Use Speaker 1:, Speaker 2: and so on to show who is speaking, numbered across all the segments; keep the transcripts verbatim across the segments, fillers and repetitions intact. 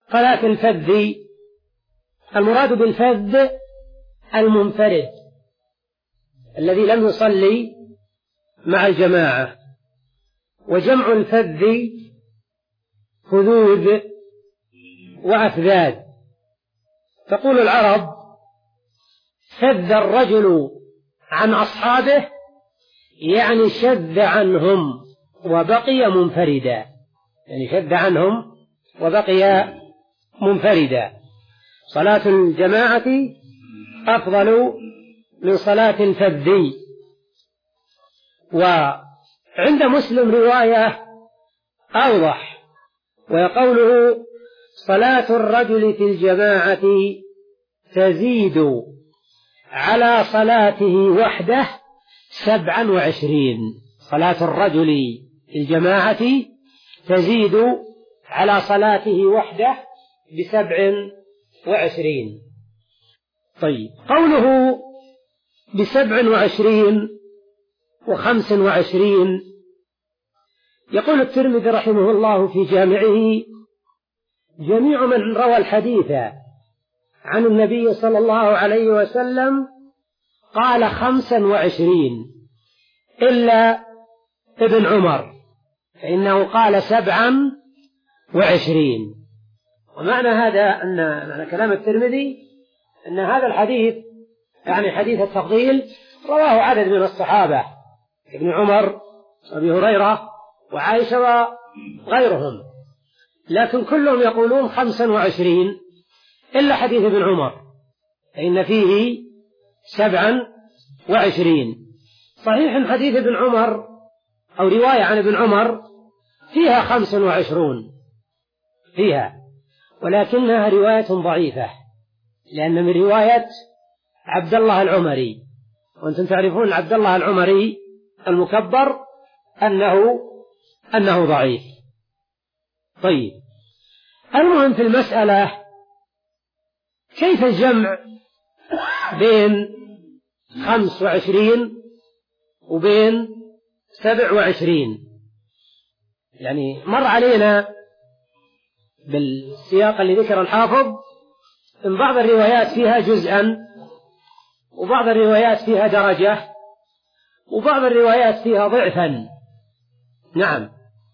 Speaker 1: صلاة الفذ، المراد بالفذ المنفرد الذي لم يصلي مع الجماعة، وجمع الفذ فذوذ وأفذاذ. تقول العرب: فذ الرجل عن أصحابه، يعني شذ عنهم وبقي منفردا، يعني شذ عنهم وبقي منفردا. صلاة الجماعة أفضل من صلاة الفذ. وعند مسلم رواية أوضح، ويقوله: صلاة الرجل في الجماعة تزيد على صلاته وحده سبعا وعشرين. صلاة الرجل في الجماعة تزيد على صلاته وحده بسبع وعشرين. طيب، قوله بسبع وعشرين وخمس وعشرين، يقول الترمذي رحمه الله في جامعه: جميع من روى الحديث عن النبي صلى الله عليه وسلم قال خمسا وعشرين إلا ابن عمر، فإنه قال سبعا وعشرين. ومعنى هذا أن معنى كلام الترمذي أن هذا الحديث يعني حديث التفضيل رواه عدد من الصحابة، ابن عمر وابي هريرة وعائشة وغيرهم، لكن كلهم يقولون خمسا وعشرين إلا حديث ابن عمر، فإن فيه سبعا وعشرين. صحيح حديث ابن عمر أو رواية عن ابن عمر فيها خمس وعشرون فيها، ولكنها رواية ضعيفة، لأن من رواية عبد الله العمري، وأنتم تعرفون عبد الله العمري المكبر أنه أنه ضعيف. طيب، المهم في المسألة كيف الجمع بين خمس وعشرين وبين سبع وعشرين؟ يعني مر علينا بالسياق اللي ذكر الحافظ إن بعض الروايات فيها جزءا، وبعض الروايات فيها درجة، وبعض الروايات فيها ضعفا. نعم،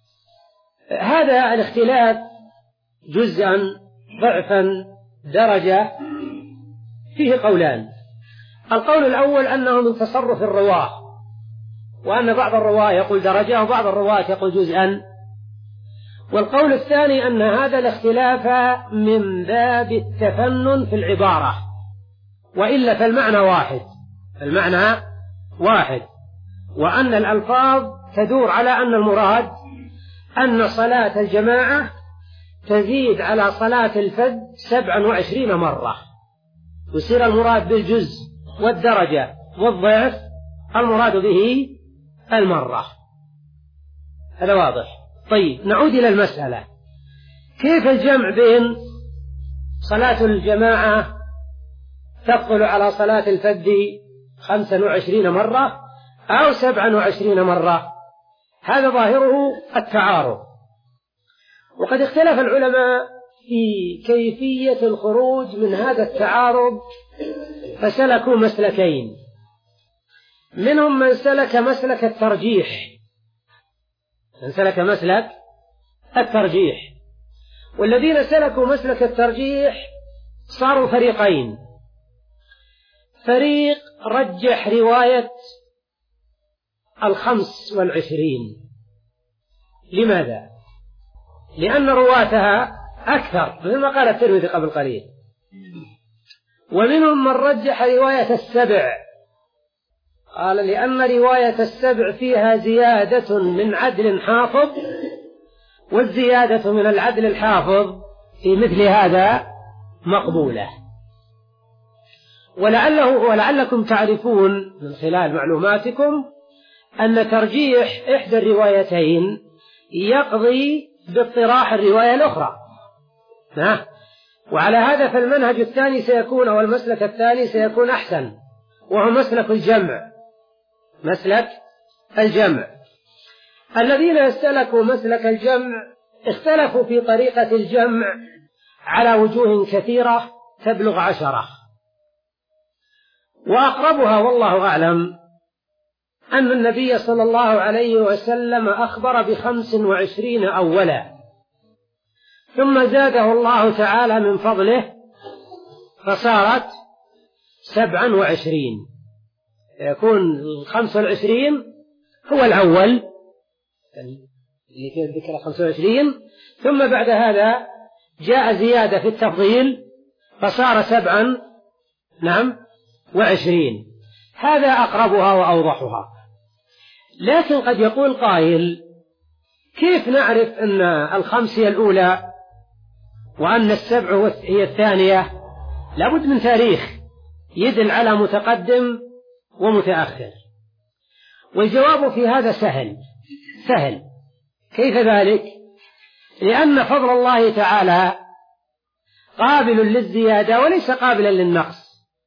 Speaker 1: هذا الاختلاف جزءا ضعفا درجة فيه قولان. القول الأول أنه من تصرف الرواة، وأن بعض الرواة يقول درجة وبعض الرواة يقول جزءا. والقول الثاني أن هذا الاختلاف من باب التفنن في العبارة، وإلا فالمعنى واحد، المعنى واحد، وأن الألفاظ تدور على أن المراد أن صلاة الجماعة تزيد على صلاة الفذ سبعا وعشرين مرة، يصير المراد بالجزء والدرجة والضعف المراد به المرة. هذا واضح. طيب، نعود إلى المسألة: كيف الجمع بين صلاة الجماعة تفضل على صلاة الفذ خمسا وعشرين مرة أو سبعا وعشرين مرة؟ هذا ظاهره التعارض، وقد اختلف العلماء في كيفية الخروج من هذا التعارض، فسلكوا مسلكين. منهم من سلك مسلك الترجيح، من سلك مسلك الترجيح والذين سلكوا مسلك الترجيح صاروا فريقين: فريق رجح رواية الخمس والعشرين. لماذا؟ لأن رواتها أكثر، مثل ما قال الترمذي قبل قليل. ومنهم من رجح رواية السبع، قال لأن رواية السبع فيها زيادة من عدل حافظ، والزيادة من العدل الحافظ في مثل هذا مقبولة. ولعله ولعلكم تعرفون من خلال معلوماتكم أن ترجيح إحدى الروايتين يقضي باضطراح الرواية الأخرى. وعلى هذا فالمنهج الثاني سيكون، أو المسلك الثاني سيكون أحسن، وهو مسلك الجمع. مسلك الجمع. الذين سلكوا مسلك الجمع اختلفوا في طريقة الجمع على وجوه كثيرة تبلغ عشرة. وأقربها والله أعلم أن النبي صلى الله عليه وسلم أخبر بخمس وعشرين أولا، ثم زاده الله تعالى من فضله فصارت سبعا وعشرين، يكون الخمس والعشرين هو الأول اللي فيه ذكر خمسة وعشرين، ثم بعد هذا جاء زيادة في التفضيل فصار سبعا نعم وعشرين. هذا أقربها وأوضحها. لكن قد يقول قائل: كيف نعرف أن الخمس هي الأولى وأن السبع هي الثانية؟ لابد من تاريخ يدل على متقدم ومتأخر. والجواب في هذا سهل سهل. كيف ذلك؟ لأن فضل الله تعالى قابل للزيادة وليس قابلا للنقص.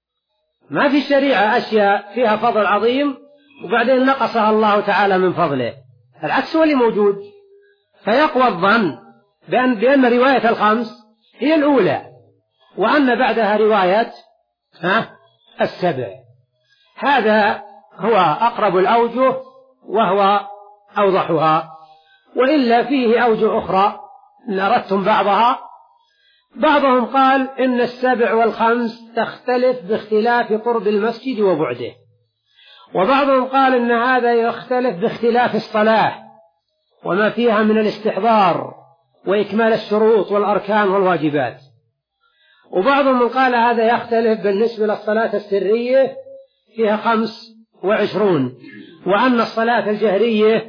Speaker 1: ما في الشريعة أشياء فيها فضل عظيم وبعدين نقصها الله تعالى من فضله، العكس هو اللي موجود. فيقوى الظن بأن, بأن رواية الخمس هي الأولى وأن بعدها رواية ها السبع. هذا هو أقرب الأوجه وهو أوضحها. وإلا فيه أوجه أخرى إن أردتم بعضها. بعضهم قال إن السبع والخمس تختلف باختلاف قرب المسجد وبعده، وبعضهم قال إن هذا يختلف باختلاف الصلاة وما فيها من الاستحضار وإكمال الشروط والأركان والواجبات، وبعضهم قال هذا يختلف بالنسبة للصلاة السرية فيها خمس وعشرون، وأن الصلاة الجهرية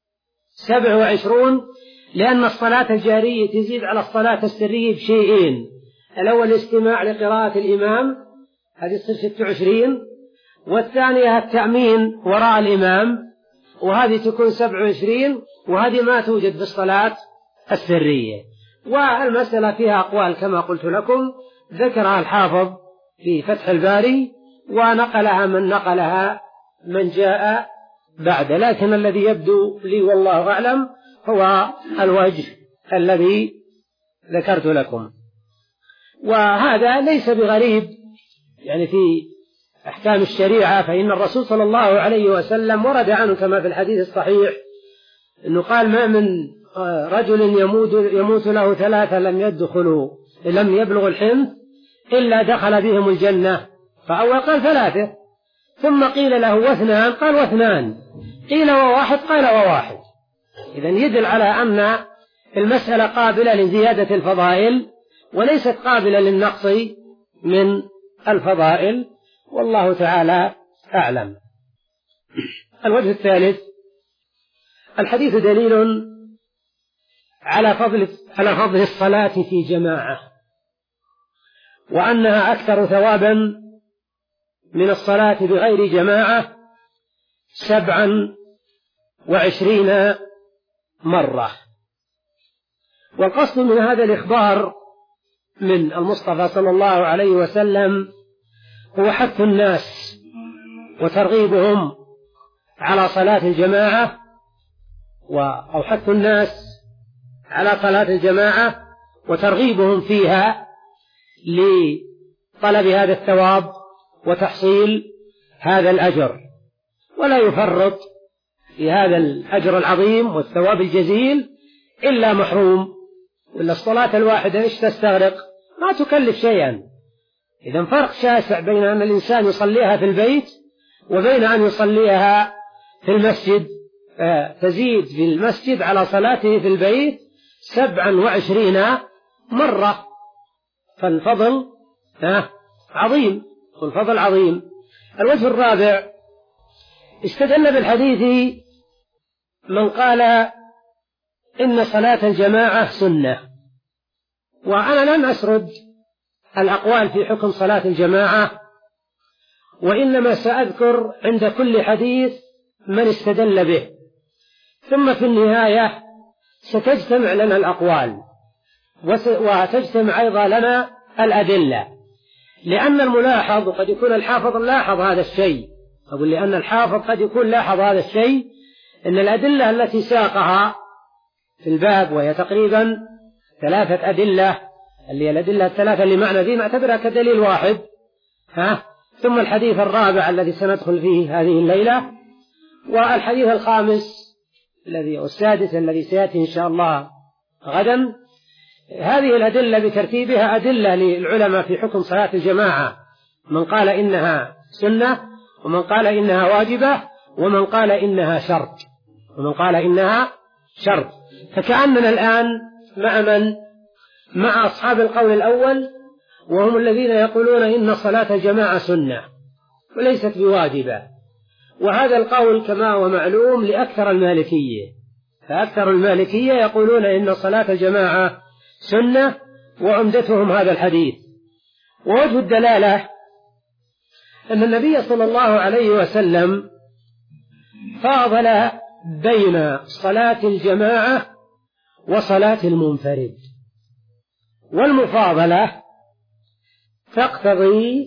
Speaker 1: سبع وعشرون، لأن الصلاة الجهرية تزيد على الصلاة السرية بشيئين: الأول الاستماع لقراءة الإمام، هذه تصير ست وعشرين، والثانية التأمين وراء الإمام، وهذه تكون سبع وعشرين، وهذه ما توجد في الصلاة السرية. والمسألة فيها أقوال كما قلت لكم، ذكرها الحافظ في فتح الباري ونقلها من نقلها من جاء بعد، لكن الذي يبدو لي والله أعلم هو الوجه الذي ذكرت لكم. وهذا ليس بغريب يعني في أحكام الشريعة، فإن الرسول صلى الله عليه وسلم ورد عنه كما في الحديث الصحيح أنه قال: ما من رجل يموت, يموت له ثلاثة لم يدخلوا لم يبلغ الحنث إلا دخل بهم الجنة. فأول قال ثلاثة، ثم قيل له واثنان، قال واثنان، قيل وواحد، قال وواحد. إذن يدل على أن المسألة قابلة لزيادة الفضائل وليست قابلة للنقص من الفضائل، والله تعالى أعلم. الوجه الثالث: الحديث دليل على فضل على فضل الصلاة في جماعة، وأنها أكثر ثوابا من الصلاة بغير جماعة سبعا وعشرين مرة. والقصد من هذا الإخبار من المصطفى صلى الله عليه وسلم هو حث الناس وترغيبهم على صلاة الجماعة، أو حث الناس على صلاة الجماعة وترغيبهم فيها لطلب هذا الثواب وتحصيل هذا الأجر، ولا يفرط في هذا الأجر العظيم والثواب الجزيل إلا محروم. إلا الصلاة الواحدة إيش تستغرق؟ ما تكلف شيئا. إذن فرق شاسع بين أن الإنسان يصليها في البيت وبين أن يصليها في المسجد. تزيد في المسجد على صلاته في البيت سبعا وعشرين مرة، فالفضل عظيم، والفضل عظيم. الوجه الرابع: استدل بالحديث من قال إن صلاة الجماعة سنة. وأنا لن أسرد الأقوال في حكم صلاة الجماعة، وإنما سأذكر عند كل حديث من استدل به، ثم في النهاية ستجتمع لنا الأقوال وتجتمع أيضا لنا الأدلة. لأن الملاحظ قد يكون الحافظ لاحظ هذا الشيء، أقول لأن الحافظ قد يكون لاحظ هذا الشيء، إن الأدلة التي ساقها في الباب وهي تقريبا ثلاثة أدلة اللي الأدلة الثلاثة اللي معنا ذي نعتبرها كدليل واحد. ها ثم الحديث الرابع الذي سندخل فيه هذه الليلة، والحديث الخامس الذي السادس الذي سيأتي إن شاء الله غدا. هذه الأدلة بترتيبها أدلة للعلماء في حكم صلاة الجماعة، من قال إنها سنة، ومن قال إنها واجبة، ومن قال إنها شرط ومن قال إنها شرط. فكأننا الآن مع من؟ مع أصحاب القول الأول، وهم الذين يقولون إن صلاة الجماعة سنة وليست بواجبة. وهذا القول كما هو معلوم لأكثر المالكية، فأكثر المالكية يقولون إن صلاة الجماعة سنة، وعمدتهم هذا الحديث. ووجه الدلالة أن النبي صلى الله عليه وسلم فاضل بين صلاة الجماعة وصلاة المنفرد، والمفاضلة تقتضي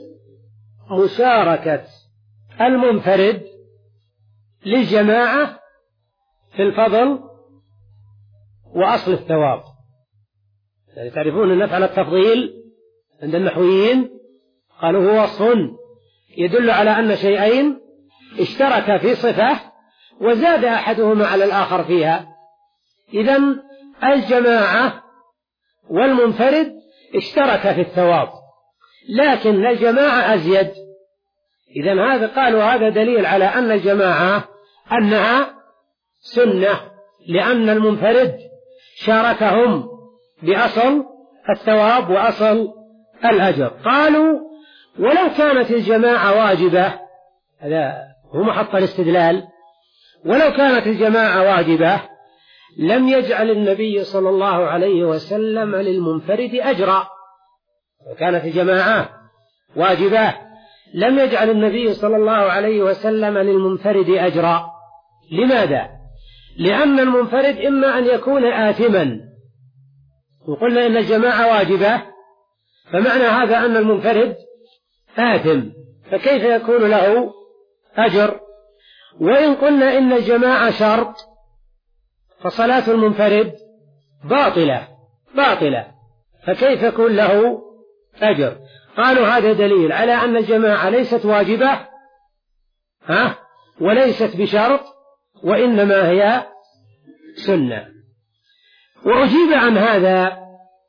Speaker 1: مشاركة المنفرد للجماعة في الفضل وأصل الثواب. يعني تعرفون أن نفعل التفضيل عند النحويين قالوا هو وصف يدل على أن شيئين اشترك في صفة وزاد أحدهما على الآخر فيها. إذن الجماعة والمنفرد اشترك في الثواب، لكن الجماعة أزيد. إذن هذا قالوا هذا دليل على أن الجماعة أنها سنة، لأن المنفرد شاركهم بأصل الثواب وأصل الأجر. قالوا ولو كانت الجماعة واجبة، هذا هو محط الاستدلال، ولو كانت الجماعة واجبة لم يجعل النبي صلى الله عليه وسلم للمنفرد أجرا. وكانت الجماعة واجبة لم يجعل النبي صلى الله عليه وسلم للمنفرد أجرا. لماذا؟ لأن المنفرد إما أن يكون آثما، وقلنا إن الجماعة واجبة، فمعنى هذا أن المنفرد آثم، فكيف يكون له أجر؟ وإن قلنا إن الجماعة شرط فصلاة المنفرد باطلة باطلة فكيف يكون له أجر؟ قالوا هذا دليل على أن الجماعة ليست واجبة ها وليست بشرط، وإنما هي سنة. وأجيب عن هذا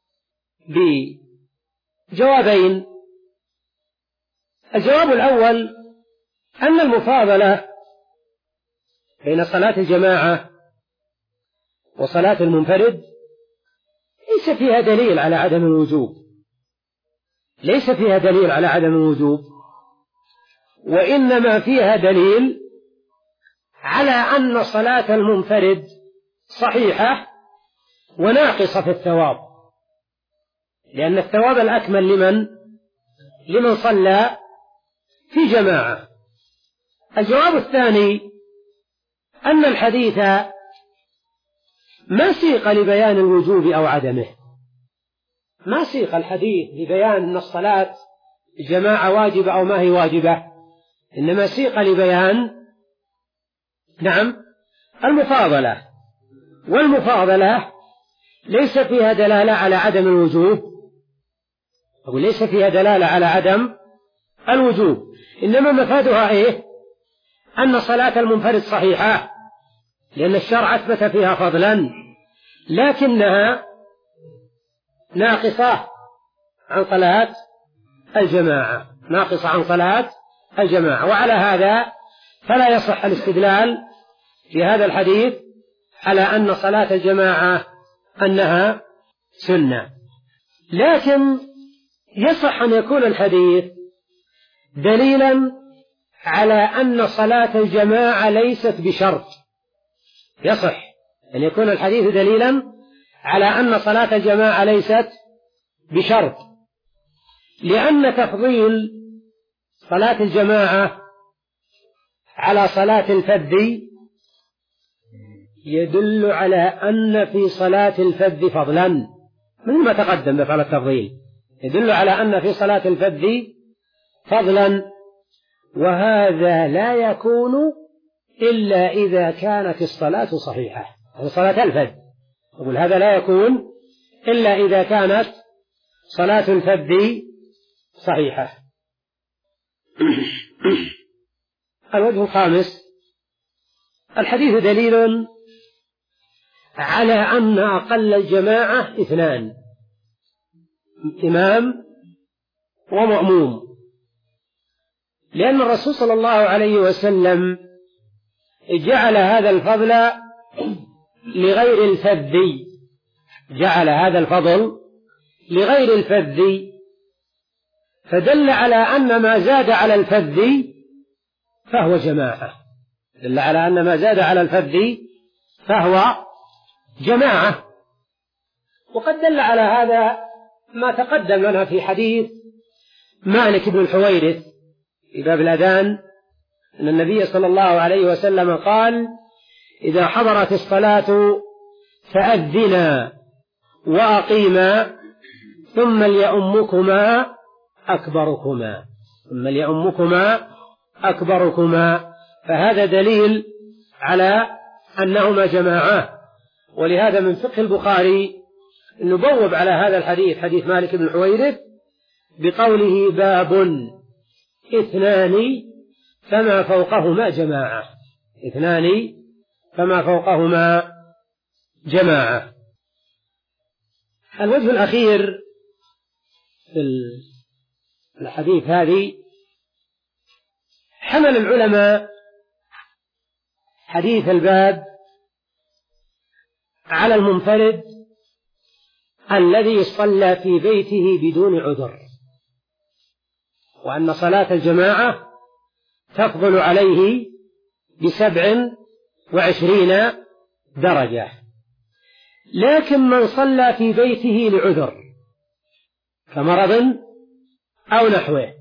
Speaker 1: بجوابين. الجواب الأول أن المفاضلة بين صلاة الجماعة وصلاة المنفرد ليس فيها دليل على عدم الوجوب، ليس فيها دليل على عدم الوجوب، وإنما فيها دليل على أن صلاة المنفرد صحيحة وناقصة في الثواب، لأن الثواب الأكمل لمن؟ لمن صلى في جماعة. الجواب الثاني أن الحديث ما سيق لبيان الوجوب أو عدمه، ما سيق الحديث لبيان أن الصلاة الجماعة واجبة أو ما هي واجبة، إنما سيق لبيان نعم المفاضلة. والمفاضلة ليس فيها دلالة على عدم الوجوب، أو ليس فيها دلالة على عدم الوجوب، إنما مفادها إيه؟ أن صلاة المنفرد صحيحة، لأن الشرع أثبت فيها فضلا، لكنها ناقصة عن صلاة الجماعة، ناقصة عن صلاة الجماعة. وعلى هذا فلا يصح الاستدلال في هذا الحديث على أن صلاة الجماعة أنها سنة، لكن يصح أن يكون الحديث دليلا على أن صلاة الجماعة ليست بشرط. يصح أن يكون الحديث دليلا على أن صلاة الجماعة ليست بشرط، لأن تفضيل صلاة الجماعة على صلاة الفذ يدل على أن في صلاة الفذ فضلا، مثل ما تقدم بفعل التفضيل، يدل على أن في صلاة الفذ فضلا، وهذا لا يكون إلا إذا كانت الصلاة صحيحة. صلاة الفذ أقول هذا لا يكون إلا إذا كانت صلاة الفذ صحيحة. الوجه الخامس: الحديث دليل على أن أقل الجماعة اثنان، إمام ومأموم، لأن الرسول صلى الله عليه وسلم جعل هذا الفضل لغير الفذ، جعل هذا الفضل لغير الفذ، فدل على أن ما زاد على الفذ فهو جماعة، دل على أن ما زاد على الفذ فهو جماعة. وقد دل على هذا ما تقدم لنا في حديث مالك بن الحويرث في باب الأذان، أن النبي صلى الله عليه وسلم قال: إذا حضرت الصلاة فأذنا وأقيما ثم ليؤمكما أكبركما، ثم ليؤمكما أكبركما، فهذا دليل على أنهما جماعة. ولهذا من فقه البخاري نبوب على هذا الحديث، حديث مالك بن الحويرث، بقوله: باب اثنان فما فوقهما جماعة، اثنان فما فوقهما جماعة. الوجه الأخير في الحديث هذه: حمل العلماء حديث الباب على المنفرد الذي صلى في بيته بدون عذر، وأن صلاة الجماعة تفضل عليه بسبع وعشرين درجة. لكن من صلى في بيته لعذر كمرض أو نحوه،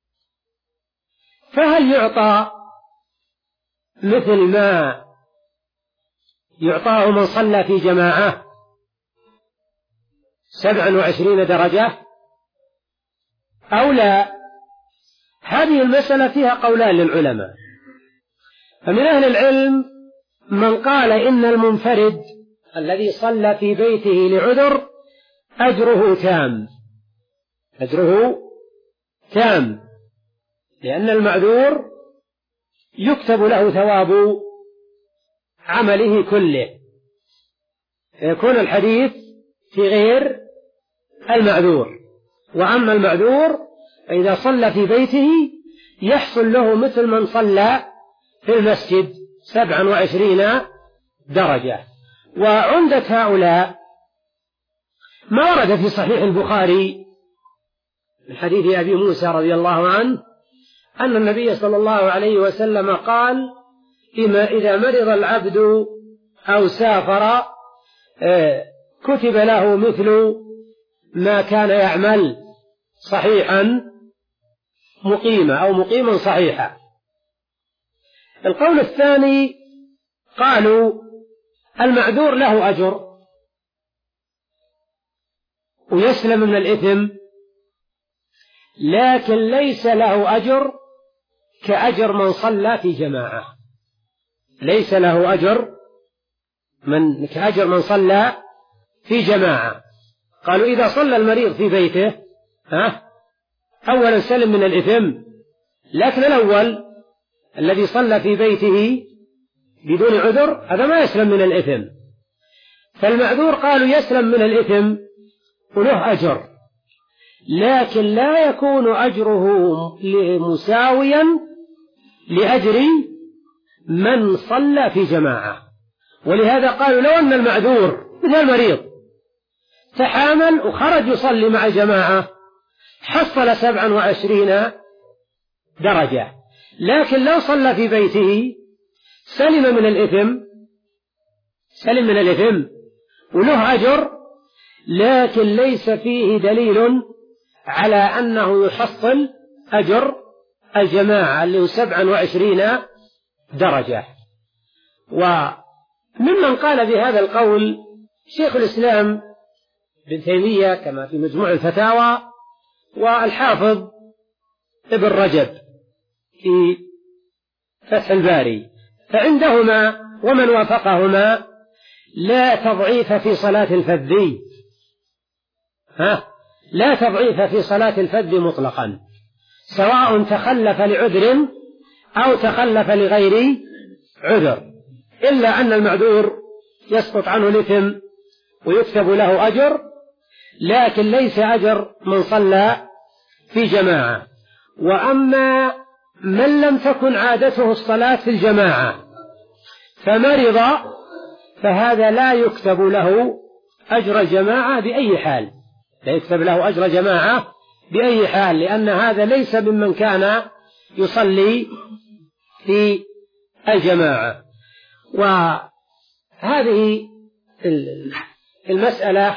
Speaker 1: فهل يعطى مثل ما يعطاه من صلى في جماعة سبع وعشرين درجة أو لا؟ هذه المسألة فيها قولان للعلماء. فمن أهل العلم من قال إن المنفرد الذي صلى في بيته لعذر أجره تام، أجره تام، لأن المعذور يكتب له ثواب عمله كله، فيكون الحديث في غير المعذور. وأما المعذور فإذا صلى في بيته يحصل له مثل من صلى في المسجد سبعا وعشرين درجة. وعندة هؤلاء ما ورد في صحيح البخاري من حديث أبي موسى رضي الله عنه أن النبي صلى الله عليه وسلم قال: إما إذا مرض العبد أو سافر كتب له مثل ما كان يعمل صحيحا مقيما أو مقيما صحيحا. القول الثاني قالوا: المعذور له أجر ويسلم من الإثم، لكن ليس له أجر كأجر من صلى في جماعة، ليس له أجر من كأجر من صلى في جماعة. قالوا: إذا صلى المريض في بيته ها أولا سلم من الإثم، لكن الأول الذي صلى في بيته بدون عذر هذا ما يسلم من الإثم. فالمعذور قالوا يسلم من الإثم وله أجر، لكن لا يكون أجره مساويا لأجر من صلى في جماعة. ولهذا قالوا: لو أن المعذور مثل المريض تحامل وخرج يصلي مع الجماعة حصل سبعا وعشرين درجة، لكن لو صلى في بيته سلم من الإثم، سلم من الإثم وله أجر، لكن ليس فيه دليل على أنه يحصل أجر الجماعة اللي هو سبعا وعشرين درجة. وممن قال بهذا القول شيخ الإسلام ابن تيمية كما في مجموع الفتاوى، والحافظ ابن رجب في فتح الباري، فعندهما ومن وافقهما لا تضعيف في صلاة الفذ، ها لا تضعيف في صلاة الفذ مطلقا، سواء تخلف لعذر أو تخلف لغير عذر، إلا أن المعذور يسقط عنه الإثم ويكتب له أجر، لكن ليس أجر من صلى في جماعة. وأما من لم تكن عادته الصلاة في الجماعة فمرض فهذا لا يكتب له أجر جماعة بأي حال، لا يكتب له أجر جماعة بأي حال، لأن هذا ليس ممن كان يصلي في الجماعة. وهذه المسألة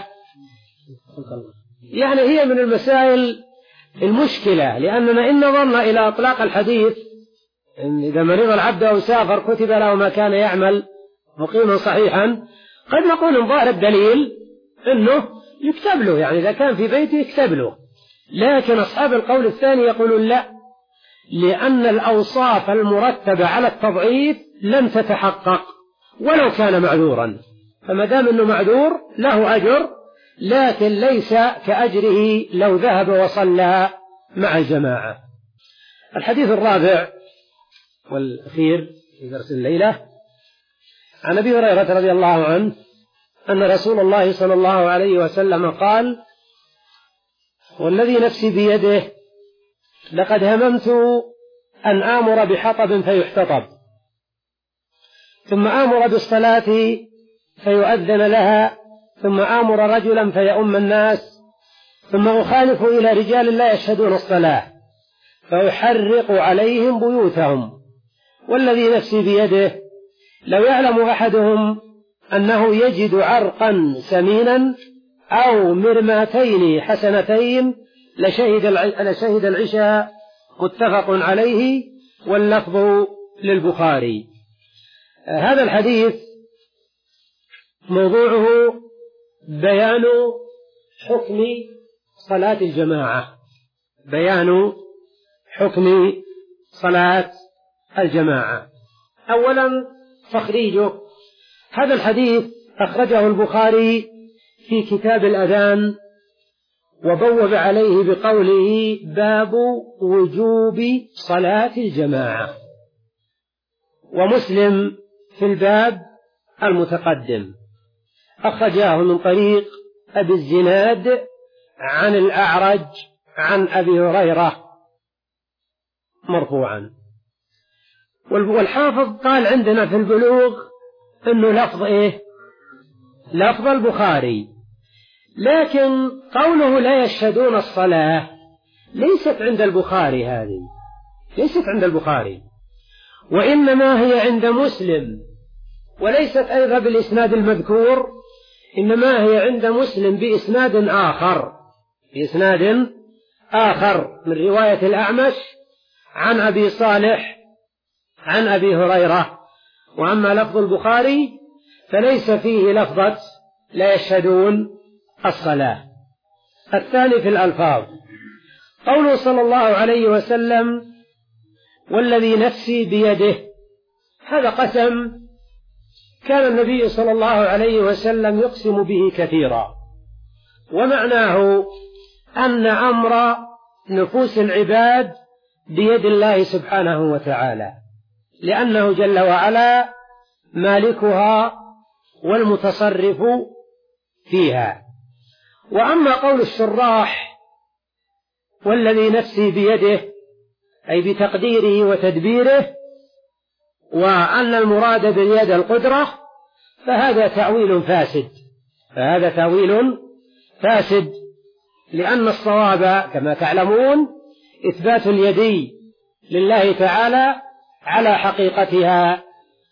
Speaker 1: يعني هي من المسائل المشكلة، لأننا إن نظرنا إلى إطلاق الحديث إن إذا مرض العبد أو سافر كتب له ما كان يعمل مقيما صحيحا، قد نقول إن ظاهر الدليل أنه يكتب له، يعني إذا كان في بيته يكتب له. لكن أصحاب القول الثاني يقولون لا، لأن الأوصاف المرتبة على التضعيف لم تتحقق ولو كان معذورا، فما دام أنه معذور له أجر، لكن ليس كأجره لو ذهب وصلى مع الجماعة. الحديث الرابع والأخير في درس الليلة عن أبي هريرة رضي الله عنه أن رسول الله صلى الله عليه وسلم قال: والذي نفسي بيده لقد هممت أن آمر بحطب فيحتطب، ثم آمر بالصلاة فيؤذن لها، ثم آمر رجلا فيؤم الناس، ثم أخالف إلى رجال لا يشهدون الصلاة فيحرق عليهم بيوتهم، والذي نفسي بيده لو يعلم أحدهم أنه يجد عرقا سمينا أو مرماتين حسنتين لشهد لشهد العشاء، متفق عليه، واللفظ للبخاري. هذا الحديث موضوعه بيان حكم صلاة الجماعة، بيان حكم صلاة الجماعة. أولا تخريجه، هذا الحديث أخرجه البخاري في كتاب الأذان وبوب عليه بقوله: باب وجوب صلاة الجماعة، ومسلم في الباب المتقدم أخرجاه من طريق أبي الزناد عن الأعرج عن أبي هريرة مرفوعا. والحافظ قال عندنا في البلوغ أنه لفظ إيه؟ لفظ البخاري، لكن قوله لا يشهدون الصلاة ليست عند البخاري، هذه ليست عند البخاري، وإنما هي عند مسلم، وليست أيضا بالإسناد المذكور، إنما هي عند مسلم بإسناد آخر، بإسناد آخر من رواية الأعمش عن أبي صالح عن أبي هريرة. وأما لفظ البخاري فليس فيه لفظة لا يشهدون الصلاة. الثاني في الألفاظ قوله صلى الله عليه وسلم: والذي نفسي بيده، هذا قسم كان النبي صلى الله عليه وسلم يقسم به كثيرا، ومعناه أن أمر نفوس العباد بيد الله سبحانه وتعالى، لأنه جل وعلا مالكها والمتصرف فيها. وأما قول الشراح والذي نفسي بيده أي بتقديره وتدبيره، وأن المراد باليد القدرة، فهذا تأويل فاسد، فهذا تأويل فاسد، لأن الصواب كما تعلمون إثبات اليد لله تعالى على حقيقتها،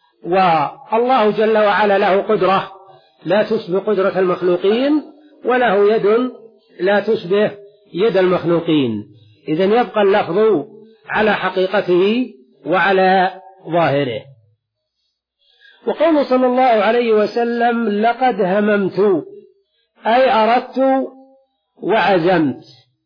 Speaker 1: والله جل وعلا له قدرة لا تشبه قدرة المخلوقين، وله يد لا تشبه يد المخلوقين، إذن يبقى اللفظ على حقيقته وعلى ظاهره. وقوله صلى الله عليه وسلم: لقد هممت، أي أردت وعزمت،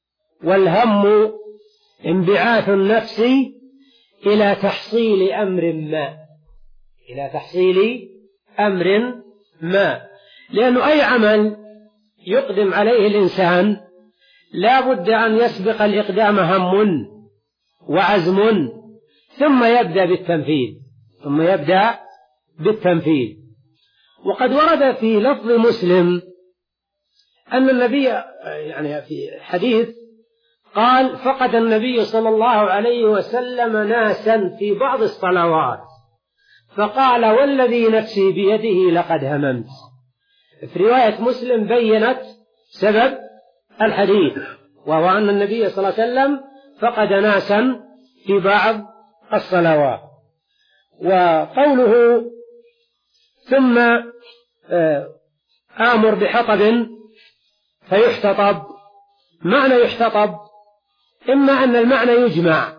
Speaker 1: والهم انبعاث النفس إلى تحصيل أمر ما، إلى تحصيل أمر ما، لأنه أي عمل يقدم عليه الإنسان لا بد أن يسبق الإقدام هم وعزم ثم يبدأ بالتنفيذ ثم يبدأ بالتنفيذ. وقد ورد في لفظ مسلم أن النبي يعني في حديث قال: فقد النبي صلى الله عليه وسلم ناسا في بعض الصلوات فقال: والذي نفسي بيده لقد هممت. في رواية مسلم بينت سبب الحديث، وهو أن النبي صلى الله عليه وسلم فقد ناسا في بعض الصلوات. وقوله ثم آمر بحطب فيحتطب، معنى يحتطب إما أن المعنى يجمع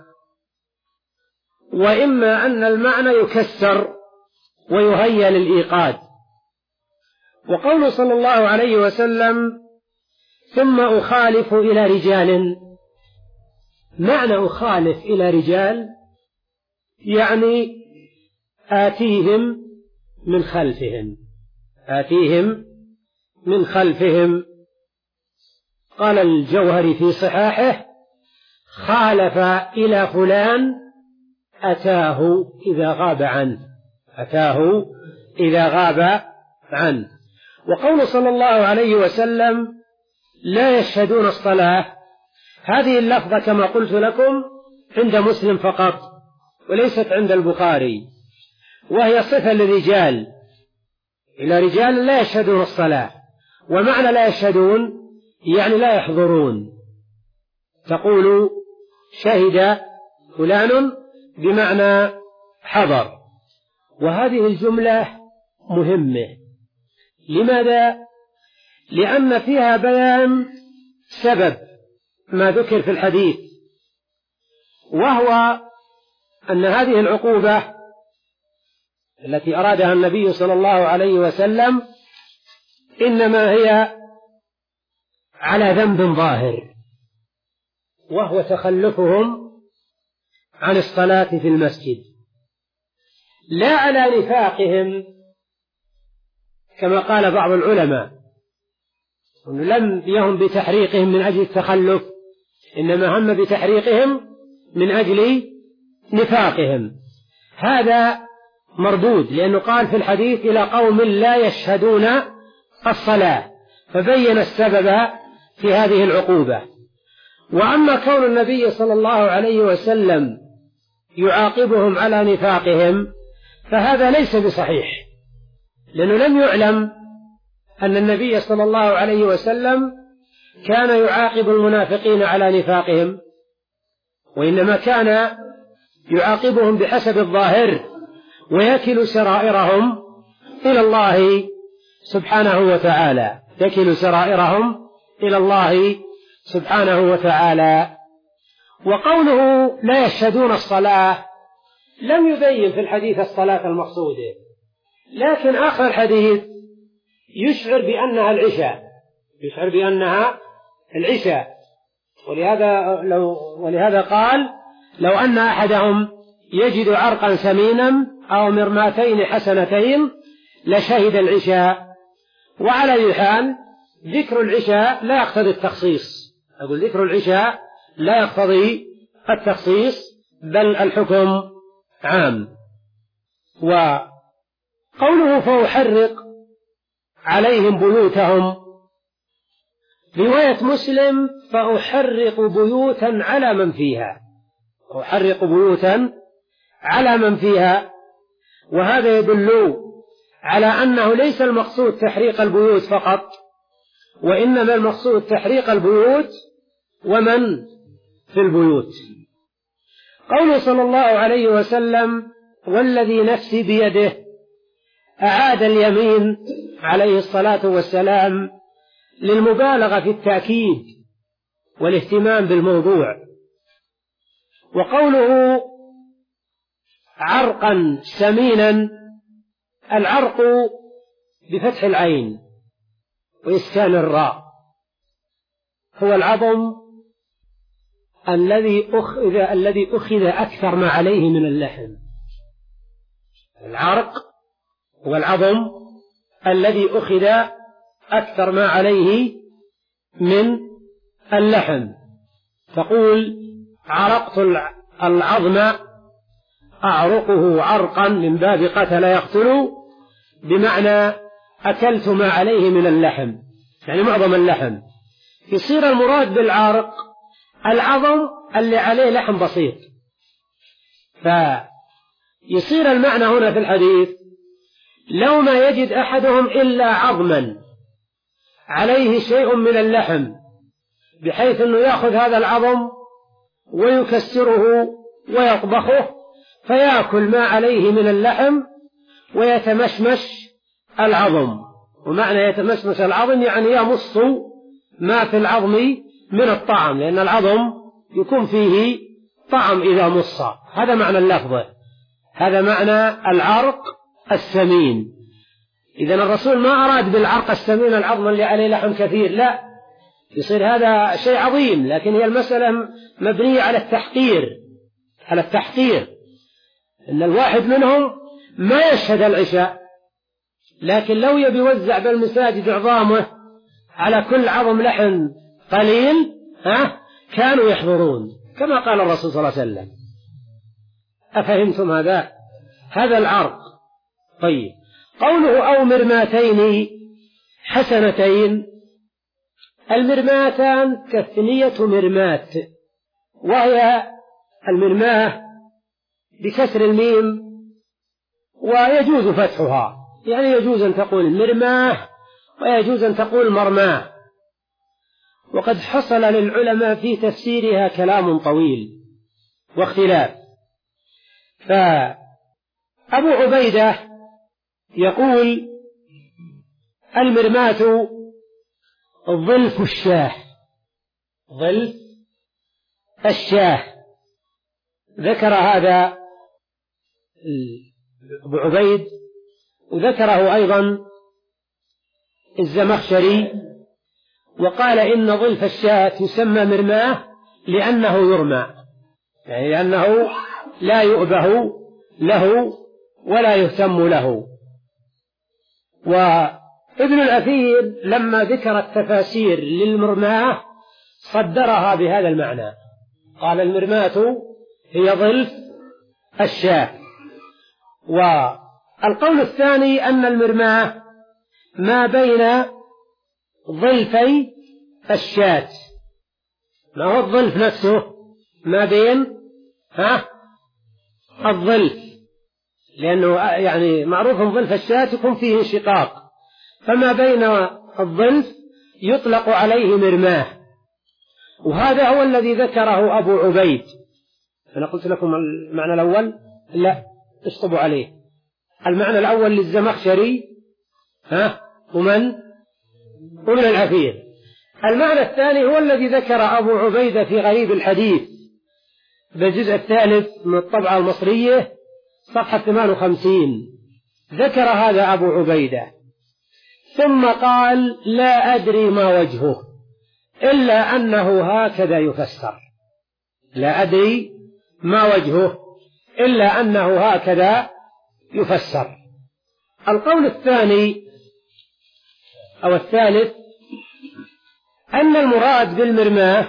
Speaker 1: وإما أن المعنى يكسر ويهيأ للإيقاد. وقوله صلى الله عليه وسلم: ثم أخالف إلى رجال، معنى أخالف إلى رجال يعني آتيهم من خلفهم آتيهم من خلفهم. قال الجوهري في صحاحه: خالف إلى فلان أتاه إذا غاب عنه أتاه إذا غاب عنه. وقول صلى الله عليه وسلم: لا يشهدون الصلاة، هذه اللفظة كما قلت لكم عند مسلم فقط وليست عند البخاري، وهي صفة للرجال، إلى رجال لا يشهدون الصلاة. ومعنى لا يشهدون يعني لا يحضرون، تقول شهد فلان بمعنى حضر. وهذه الجملة مهمة. لماذا؟ لأن فيها بيان سبب ما ذكر في الحديث، وهو أن هذه العقوبة التي أرادها النبي صلى الله عليه وسلم إنما هي على ذنب ظاهر، وهو تخلفهم عن الصلاة في المسجد، لا على نفاقهم كما قال بعض العلماء، لم يهم بتحريقهم من أجل التخلف، إنما هم بتحريقهم من أجل نفاقهم. هذا مردود، لأنه قال في الحديث: إلى قوم لا يشهدون الصلاة، فبين السبب في هذه العقوبة. وأما كون النبي صلى الله عليه وسلم يعاقبهم على نفاقهم فهذا ليس بصحيح، لأنه لم يعلم أن النبي صلى الله عليه وسلم كان يعاقب المنافقين على نفاقهم، وإنما كان يعاقبهم بحسب الظاهر ويكل سرائرهم إلى الله سبحانه وتعالى يكل سرائرهم إلى الله سبحانه وتعالى. وقوله لا يشهدون الصلاة لم يبين في الحديث الصلاة المقصودة، لكن آخر الحديث يشعر بأنها العشاء يشعر بأنها العشاء ولهذا, لو ولهذا قال: لو أن أحدهم يجد عرقا ثمينا أو مرماتين حسنتين لشهد العشاء. وعلى أي حال ذكر العشاء لا يقتضي التخصيص، أقول ذكر العشاء لا يقتضي التخصيص، بل الحكم عام. وقوله فأحرق عليهم بيوتهم، رواية مسلم: فأحرق بيوتا على من فيها أحرق بيوتا على من فيها. وهذا يدل على أنه ليس المقصود تحريق البيوت فقط، وإنما المقصود تحريق البيوت ومن في البيوت. قوله صلى الله عليه وسلم: والذي نفسي بيده، أعاد اليمين عليه الصلاة والسلام للمبالغة في التأكيد والاهتمام بالموضوع. وقوله عرقا سمينا، العرق بفتح العين وإسكان الراء هو العظم الذي أخذ الذي أخذ أكثر ما عليه من اللحم. العرق هو العظم الذي أخذ أكثر ما عليه من اللحم، تقول عرقت العظم أعرقه عرقا من باب قتل يقتل، بمعنى أكلت ما عليه من اللحم، يعني معظم اللحم. يصير المراد بالعرق العظم اللي عليه لحم بسيط، فيصير المعنى هنا في الحديث لو ما يجد أحدهم إلا عظما عليه شيء من اللحم، بحيث أنه يأخذ هذا العظم ويكسره ويطبخه فيأكل ما عليه من اللحم ويتمشمش العظم. ومعنى يتمشمش العظم يعني يمص ما في العظم من الطعم، لأن العظم يكون فيه طعم إذا مص. هذا معنى اللفظ، هذا معنى العرق السمين. إذن الرسول ما أراد بالعرق السمين العظم اللي عليه لحم كثير، لا، يصير هذا شيء عظيم، لكن هي المسألة مبنية على التحقير، على التحقير، إن الواحد منهم ما يشهد العشاء، لكن لو يبي يوزع بالمساجد عظامه على كل عظم لحم قليل ها كانوا يحضرون، كما قال الرسول صلى الله عليه وسلم. أفهمتم هذا؟ هذا العرق. طيب، قوله أو مرماتين حسنتين، المرماتان تثنية مرمات، وهي المرماه بكسر الميم ويجوز فتحها، يعني يجوز أن تقول مرماه ويجوز أن تقول مرماه. وقد حصل للعلماء في تفسيرها كلام طويل واختلاف. فأبو عبيدة يقول المرماة ظلف الشاه، ظلف الشاه، ذكر هذا أبو عبيد، وذكره أيضا الزمخشري، وقال إن ظلف الشاة يسمى مرماه لأنه يرمى، يعني لأنه لا يؤبه له ولا يهتم له. وابن الأثير لما ذكر التفاسير للمرماه صدرها بهذا المعنى، قال المرماة هي ظلف الشاة. والقول الثاني أن المرماه ما بين ظلفي الشاة، ما هو الظلف نفسه، ما بين ها الظلف، لأنه يعني معروف ظلف الشاة يكون فيه انشقاق، فما بين الظلف يطلق عليه مرماه، وهذا هو الذي ذكره أبو عبيد. أنا قلت لكم المعنى الأول، لا اشطبوا عليه، المعنى الأول للزمخشري ها ومن ابن الأثير. المعنى الثاني هو الذي ذكر أبو عبيدة في غريب الحديث بالجزء الثالث من الطبعة المصرية صفحة ثمان وخمسين، ذكر هذا أبو عبيدة ثم قال لا أدري ما وجهه إلا أنه هكذا يفسر، لا أدري ما وجهه إلا أنه هكذا يفسر. القول الثاني أو الثالث أن المراد بالمرماه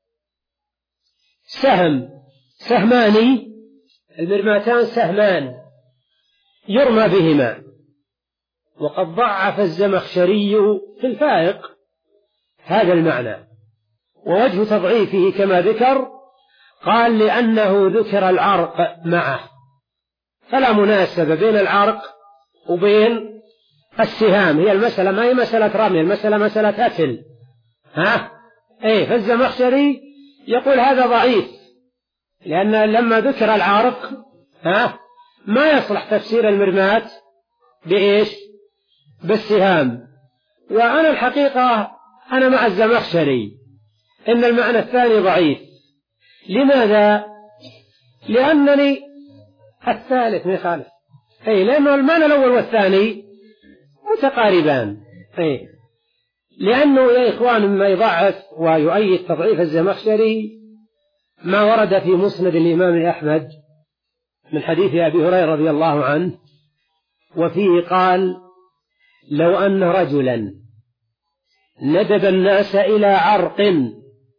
Speaker 1: سهم، سهمان، المرماتان سهمان يرمى بهما. وقد ضعف الزمخشري في الفائق هذا المعنى، ووجه تضعيفه كما ذكر قال لأنه ذكر العرق معه، فلا مناسبة بين العرق وبين السهام، هي المسألة ما هي مسألة رمي، المسألة مسألة أكل ها ايه. فالزمخشري يقول هذا ضعيف، لأن لما ذكر العرق ها ما يصلح تفسير المرمات بإيش؟ بالسهام. وأنا الحقيقة أنا مع الزمخشري إن المعنى الثاني ضعيف. لماذا؟ لأنني الثالث مخالف، أي لأنه المعنى الأول والثاني متقاربان، أي لأنه يا إخوان مما يضعف ويؤيد تضعيف الزمخشري ما ورد في مسند الإمام أحمد من حديث أبي هريرة رضي الله عنه، وفيه قال لو أن رجلا ندب الناس إلى عرق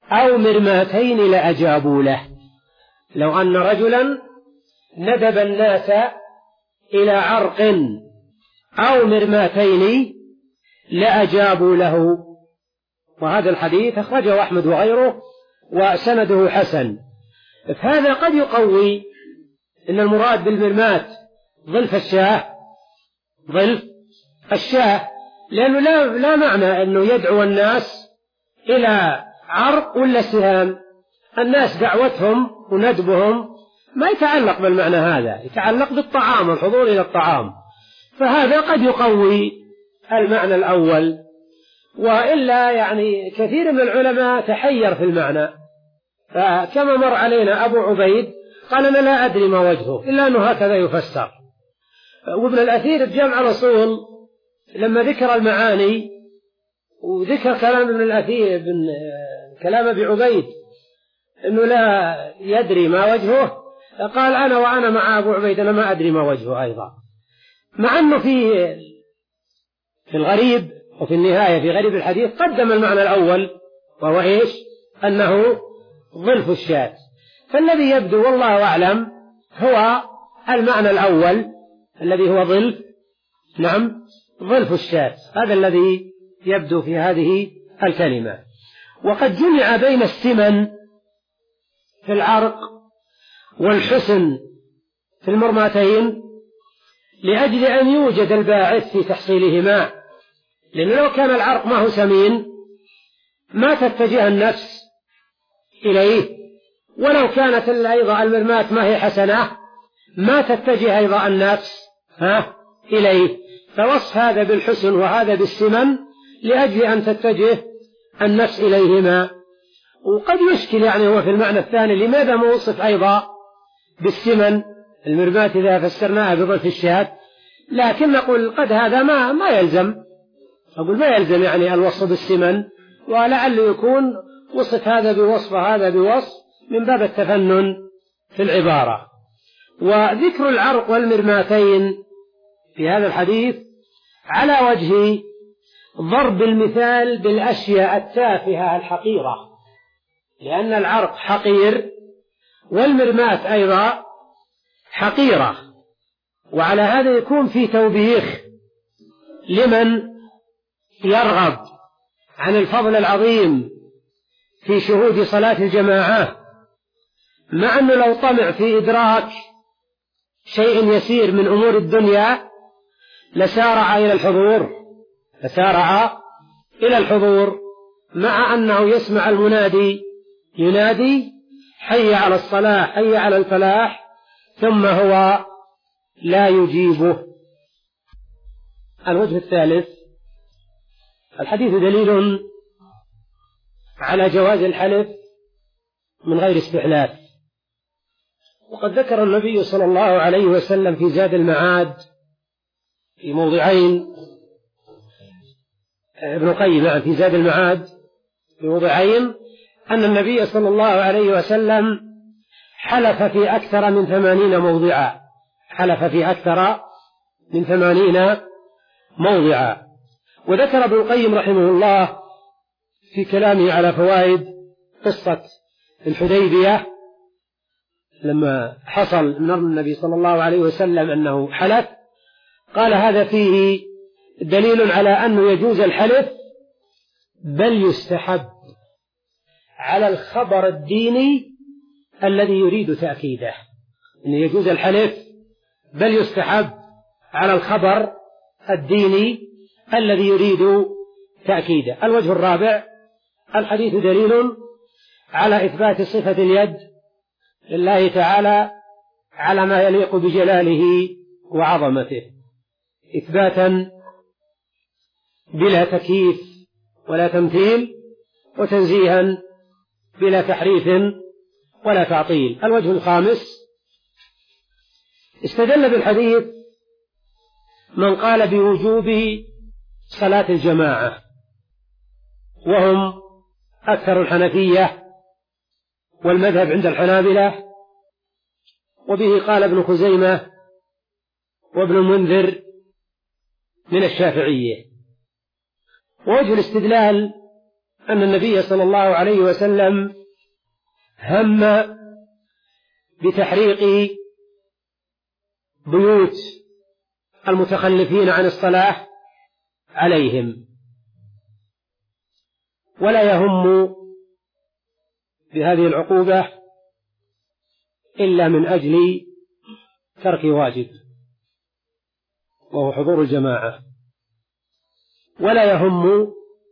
Speaker 1: أو مرماتين لأجابوا له. لو أن رجلا ندب الناس إلى عرق أو مرماتين لأجابوا له. وهذا الحديث أخرجه أحمد وغيره وسنده حسن. فهذا قد يقوي إن المراد بالمرمات ظلف الشاة، ظلف الشاة، لأنه لا, لا معنى أنه يدعو الناس إلى عرق ولا سهام. الناس دعوتهم وندبهم ما يتعلق بالمعنى هذا، يتعلق بالطعام والحضور إلى الطعام، فهذا قد يقوي المعنى الأول. وإلا يعني كثير من العلماء تحير في المعنى، فكما مر علينا أبو عبيد قال أنا لا أدري ما وجهه إلا أنه هكذا يفسر. وابن الأثير بجمع الأصول لما ذكر المعاني وذكر كلام ابن الأثير بن كلام أبي عبيد أنه لا يدري ما وجهه، قال أنا وأنا مع أبو عبيد أنا ما أدري ما وجهه أيضا، مع أنه في في الغريب وفي النهاية في غريب الحديث قدم المعنى الأول وهو إيش؟ أنه ظلف الشاة. فالذي يبدو والله أعلم هو المعنى الأول الذي هو ظلف، نعم ظلف الشاة، هذا الذي يبدو في هذه الكلمة. وقد جمع بين السمن في العرق والحسن في المرماتين لأجل أن يوجد الباعث في تحصيلهما، لأنه لو كان العرق ما هو سمين ما تتجه النفس إليه، ولو كانت أيضا المرمات ما هي حسنة ما تتجه أيضا النفس ها إليه. فوصف هذا بالحسن وهذا بالسمن لأجل أن تتجه النفس إليهما. وقد يشكل يعني هو في المعنى الثاني لماذا ما وصف أيضا بالسمن المرمات إذا فسرناها بظلف الشاة، لكن نقول قد هذا ما ما يلزم، أقول ما يلزم يعني الوصف بالسمن، ولعل يكون وصف هذا بوصف هذا بوصف من باب التفنن في العبارة. وذكر العرق والمرماتين في هذا الحديث على وجه ضرب المثال بالأشياء التافهة الحقيرة، لأن العرق حقير والمرمات أيضا حقيرة، وعلى هذا يكون في توبيخ لمن يرغب عن الفضل العظيم في شهود صلاة الجماعة، مع أنه لو طمع في إدراك شيء يسير من أمور الدنيا لسارع إلى الحضور لسارع إلى الحضور مع أنه يسمع المنادي ينادي حي على الصلاة حي على الفلاح، ثم هو لا يجيبه. الوجه الثالث: الحديث دليل على جواز الحلف من غير استحلاف. وقد ذكر النبي صلى الله عليه وسلم في زاد المعاد في موضعين، ابن القيم نعم في زاد المعاد في موضعين، أن النبي صلى الله عليه وسلم حلف في أكثر من ثمانين موضعا حلف في أكثر من ثمانين موضعا. وذكر ابن القيم رحمه الله في كلامه على فوائد قصة الحديبية لما حصل من النبي صلى الله عليه وسلم أنه حلف، قال هذا فيه دليل على أنه يجوز الحلف بل يستحب على الخبر الديني الذي يريد تأكيده، أن يجوز الحلف بل يستحب على الخبر الديني الذي يريد تأكيده. الوجه الرابع: الحديث دليل على إثبات صفة اليد لله تعالى على ما يليق بجلاله وعظمته، إثباتا بلا تكييف ولا تمثيل، وتنزيها بلا تحريف ولا تعطيل. الوجه الخامس: استدل بالحديث من قال بوجوب صلاة الجماعة، وهم أكثر الحنفية والمذهب عند الحنابلة، وبه قال ابن خزيمة وابن المنذر من الشافعية. ووجه الاستدلال أن النبي صلى الله عليه وسلم هم بتحريق بيوت المتخلفين عن الصلاة عليهم، ولا يهم بهذه العقوبة إلا من أجل ترك واجب وهو حضور الجماعة، ولا يهم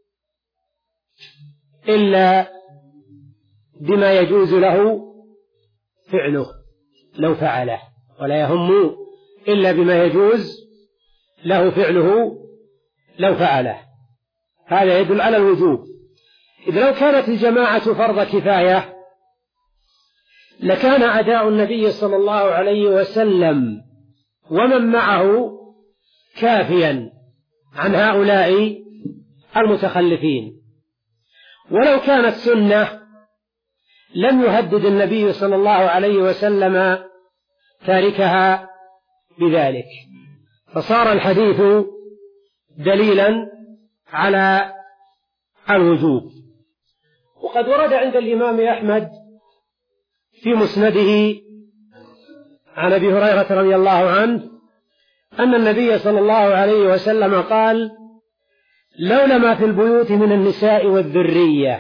Speaker 1: إلا بما يجوز له فعله لو فعله، ولا يهم إلا بما يجوز له فعله لو فعله. هذا يدل على الوجوب. إذ لو كانت الجماعة فرض كفاية لكان أداء النبي صلى الله عليه وسلم ومن معه كافيا عن هؤلاء المتخلفين، ولو كانت سنة لم يهدد النبي صلى الله عليه وسلم تاركها بذلك، فصار الحديث دليلا على الوجوب. وقد ورد عند الإمام أحمد في مسنده عن أبي هريرة رضي الله عنه أن النبي صلى الله عليه وسلم قال: لولا ما في البيوت من النساء والذرية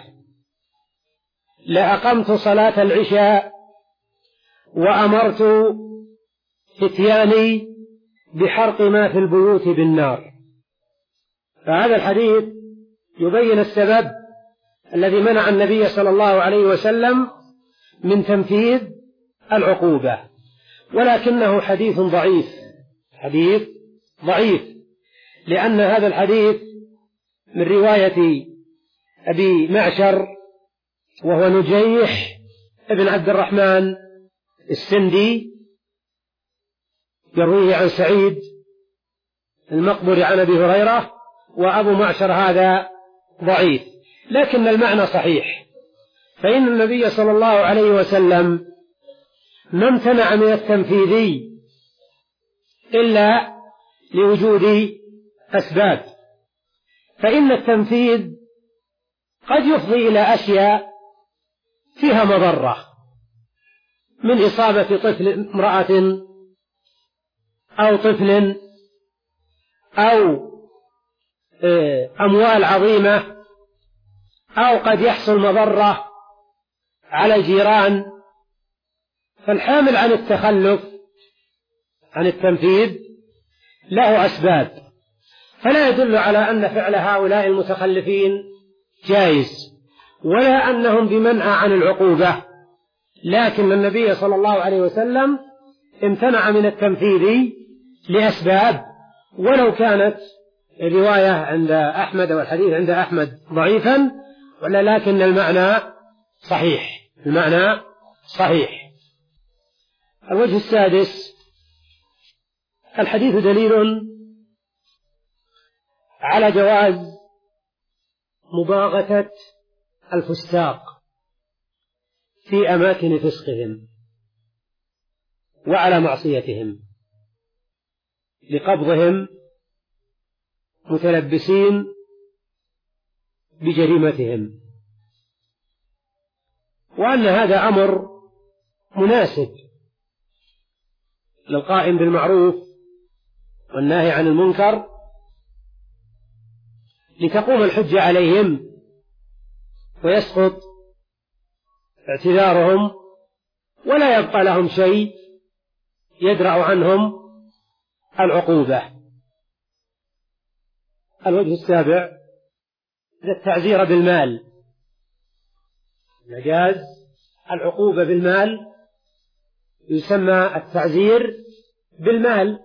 Speaker 1: لأقمت صلاة العشاء وأمرت فتياني بحرق ما في البيوت بالنار. فهذا الحديث يبين السبب الذي منع النبي صلى الله عليه وسلم من تنفيذ العقوبة، ولكنه حديث ضعيف حديث ضعيف لأن هذا الحديث من رواية أبي معشر وهو نجيح ابن عبد الرحمن السندي، يرويه عن سعيد المقبري عن أبي هريرة، وأبو معشر هذا ضعيف، لكن المعنى صحيح. فإن النبي صلى الله عليه وسلم ما امتنع من التنفيذ إلا لوجود أسباب، فإن التنفيذ قد يفضي إلى أشياء فيها مضرة من إصابة طفل امرأة أو طفل أو أموال عظيمة، أو قد يحصل مضرة على الجيران. فالحامل عن التخلف عن التنفيذ له أسباب، فلا يدل على أن فعل هؤلاء المتخلفين جائز ولا أنهم بمنع عن العقوبة، لكن النبي صلى الله عليه وسلم امتنع من التنفيذ لأسباب، ولو كانت الرواية عند أحمد والحديث عند أحمد ضعيفا، ولكن المعنى صحيح المعنى صحيح. الوجه السادس: الحديث دليل على جواز مباغتة الفساق في أماكن فسقهم وعلى معصيتهم لقبضهم متلبسين بجريمتهم، وأن هذا أمر مناسب للقائم بالمعروف والناهي عن المنكر لتقوم الحجة عليهم ويسقط اعتذارهم ولا يبقى لهم شيء يدرأ عنهم العقوبة. الوجه السابع: التعزير بالمال، مجاز العقوبة بالمال يسمى التعزير بالمال،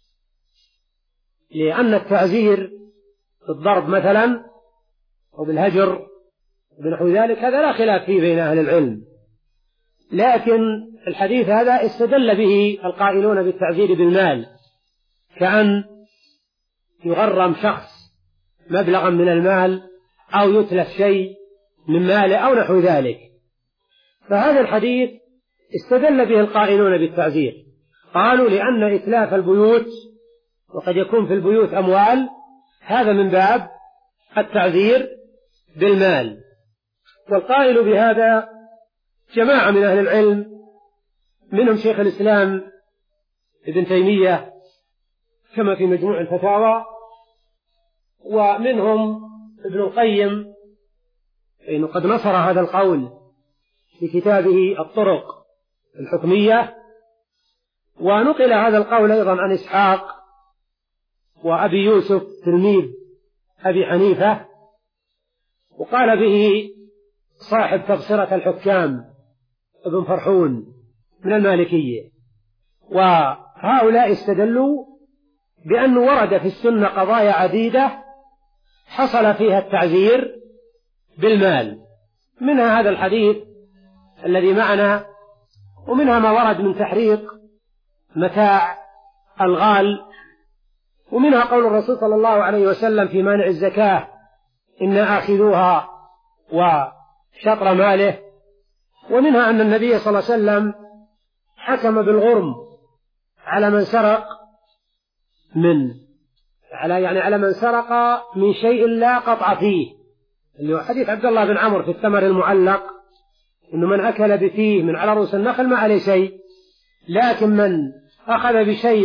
Speaker 1: لأن التعزير بالضرب مثلا أو بالهجر وبنحو ذلك هذا لا خلاف فيه بين أهل العلم، لكن الحديث هذا استدل به القائلون بالتعزير بالمال، كأن يغرم شخص مبلغا من المال أو يتلف شيء من ماله أو نحو ذلك، فهذا الحديث استدل به القائلون بالتعزير، قالوا لأن إتلاف البيوت وقد يكون في البيوت أموال هذا من باب التعزير بالمال. والقائل بهذا جماعة من أهل العلم، منهم شيخ الإسلام ابن تيمية كما في مجموع الفتاوى، ومنهم ابن القيم فإنه قد نصر هذا القول في كتابه الطرق الحكمية، ونقل هذا القول أيضا عن إسحاق وأبي يوسف تلميذ أبي حنيفة، وقال به صاحب تبصرة الحكام ابن فرحون من المالكية. وهؤلاء استدلوا بأنه ورد في السنة قضايا عديدة حصل فيها التعزير بالمال، منها هذا الحديث الذي معنا، ومنها ما ورد من تحريق متاع الغال، ومنها قول الرسول صلى الله عليه وسلم في مانع الزكاة إنا آخذوها وشطر ماله، ومنها أن النبي صلى الله عليه وسلم حكم بالغرم على من سرق من على يعني على من سرق من شيء لا قطع فيه، اللي هو حديث عبد الله بن عمرو في الثمر المعلق، إنه من أكل بفيه من على رؤوس النخل ما عليه شيء، لكن من أخذ بشيء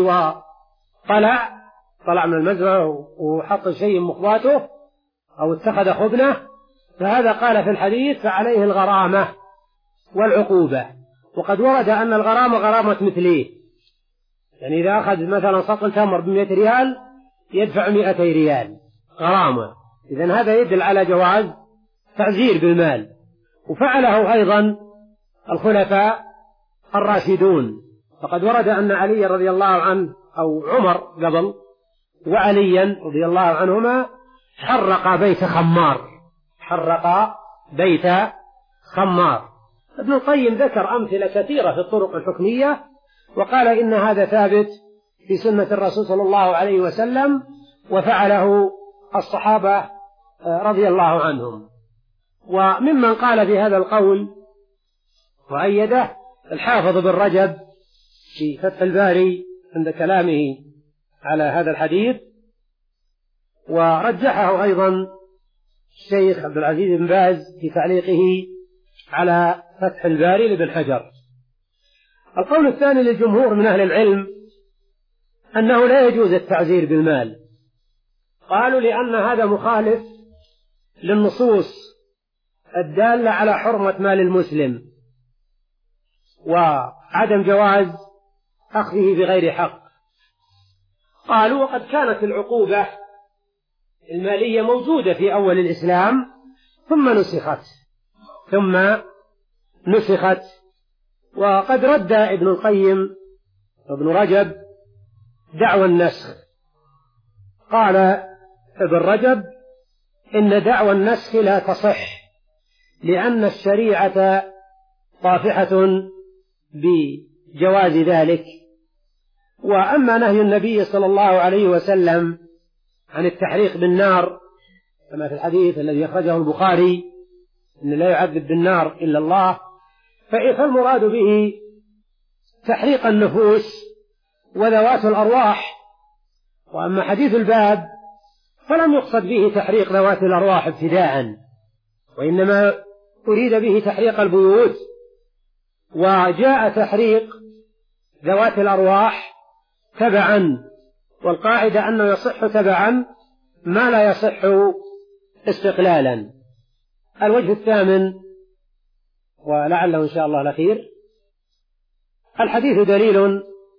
Speaker 1: وطلع طلع من المزرعة وحط شيء مخواته أو اتخذ خبنه، فهذا قال في الحديث فعليه الغرامة والعقوبة. وقد ورد أن الغرامة غرامة مثليه، يعني إذا أخذ مثلا سطل تمر بمئة ريال يدفع مئتي ريال غرامة، إذن هذا يدل على جواز تعزير بالمال. وفعله أيضا الخلفاء الراشدون، فقد ورد أن علي رضي الله عنه أو عمر قبل وعليا رضي الله عنهما حرق بيت خمار حرق بيت خمار. ابن القيم ذكر أمثلة كثيرة في الطرق الحكمية، وقال إن هذا ثابت في سنة الرسول صلى الله عليه وسلم، وفعله الصحابة رضي الله عنهم. وممن قال بهذا القول وأيده الحافظ بن رجب في فتح الباري عند كلامه على هذا الحديث، ورجحه أيضا الشيخ عبد العزيز بن باز في تعليقه على فتح الباري لابن حجر. القول الثاني للجمهور من أهل العلم أنه لا يجوز التعزير بالمال، قالوا لأن هذا مخالف للنصوص الدالة على حرمة مال المسلم وعدم جواز أخذه بغير حق. قالوا وقد كانت العقوبة المالية موجودة في أول الإسلام ثم نسخت ثم نسخت وقد رد ابن القيم وابن رجب دعوى النسخ. قال ابن رجب إن دعوى النسخ لا تصح، لأن الشريعة طافحة بجواز ذلك. وأما نهي النبي صلى الله عليه وسلم عن التحريق بالنار كما في الحديث الذي أخرجه البخاري إن لا يعذب بالنار إلا الله، فالمراد به تحريق النفوس وذوات الأرواح. وأما حديث الباب فلم يقصد به تحريق ذوات الأرواح ابتداء، وإنما أريد به تحريق البيوت. وجاء تحريق ذوات الأرواح تبعا، والقاعدة أنه يصح تبعا ما لا يصح استقلالا. الوجه الثامن ولعله إن شاء الله الأخير، الحديث دليل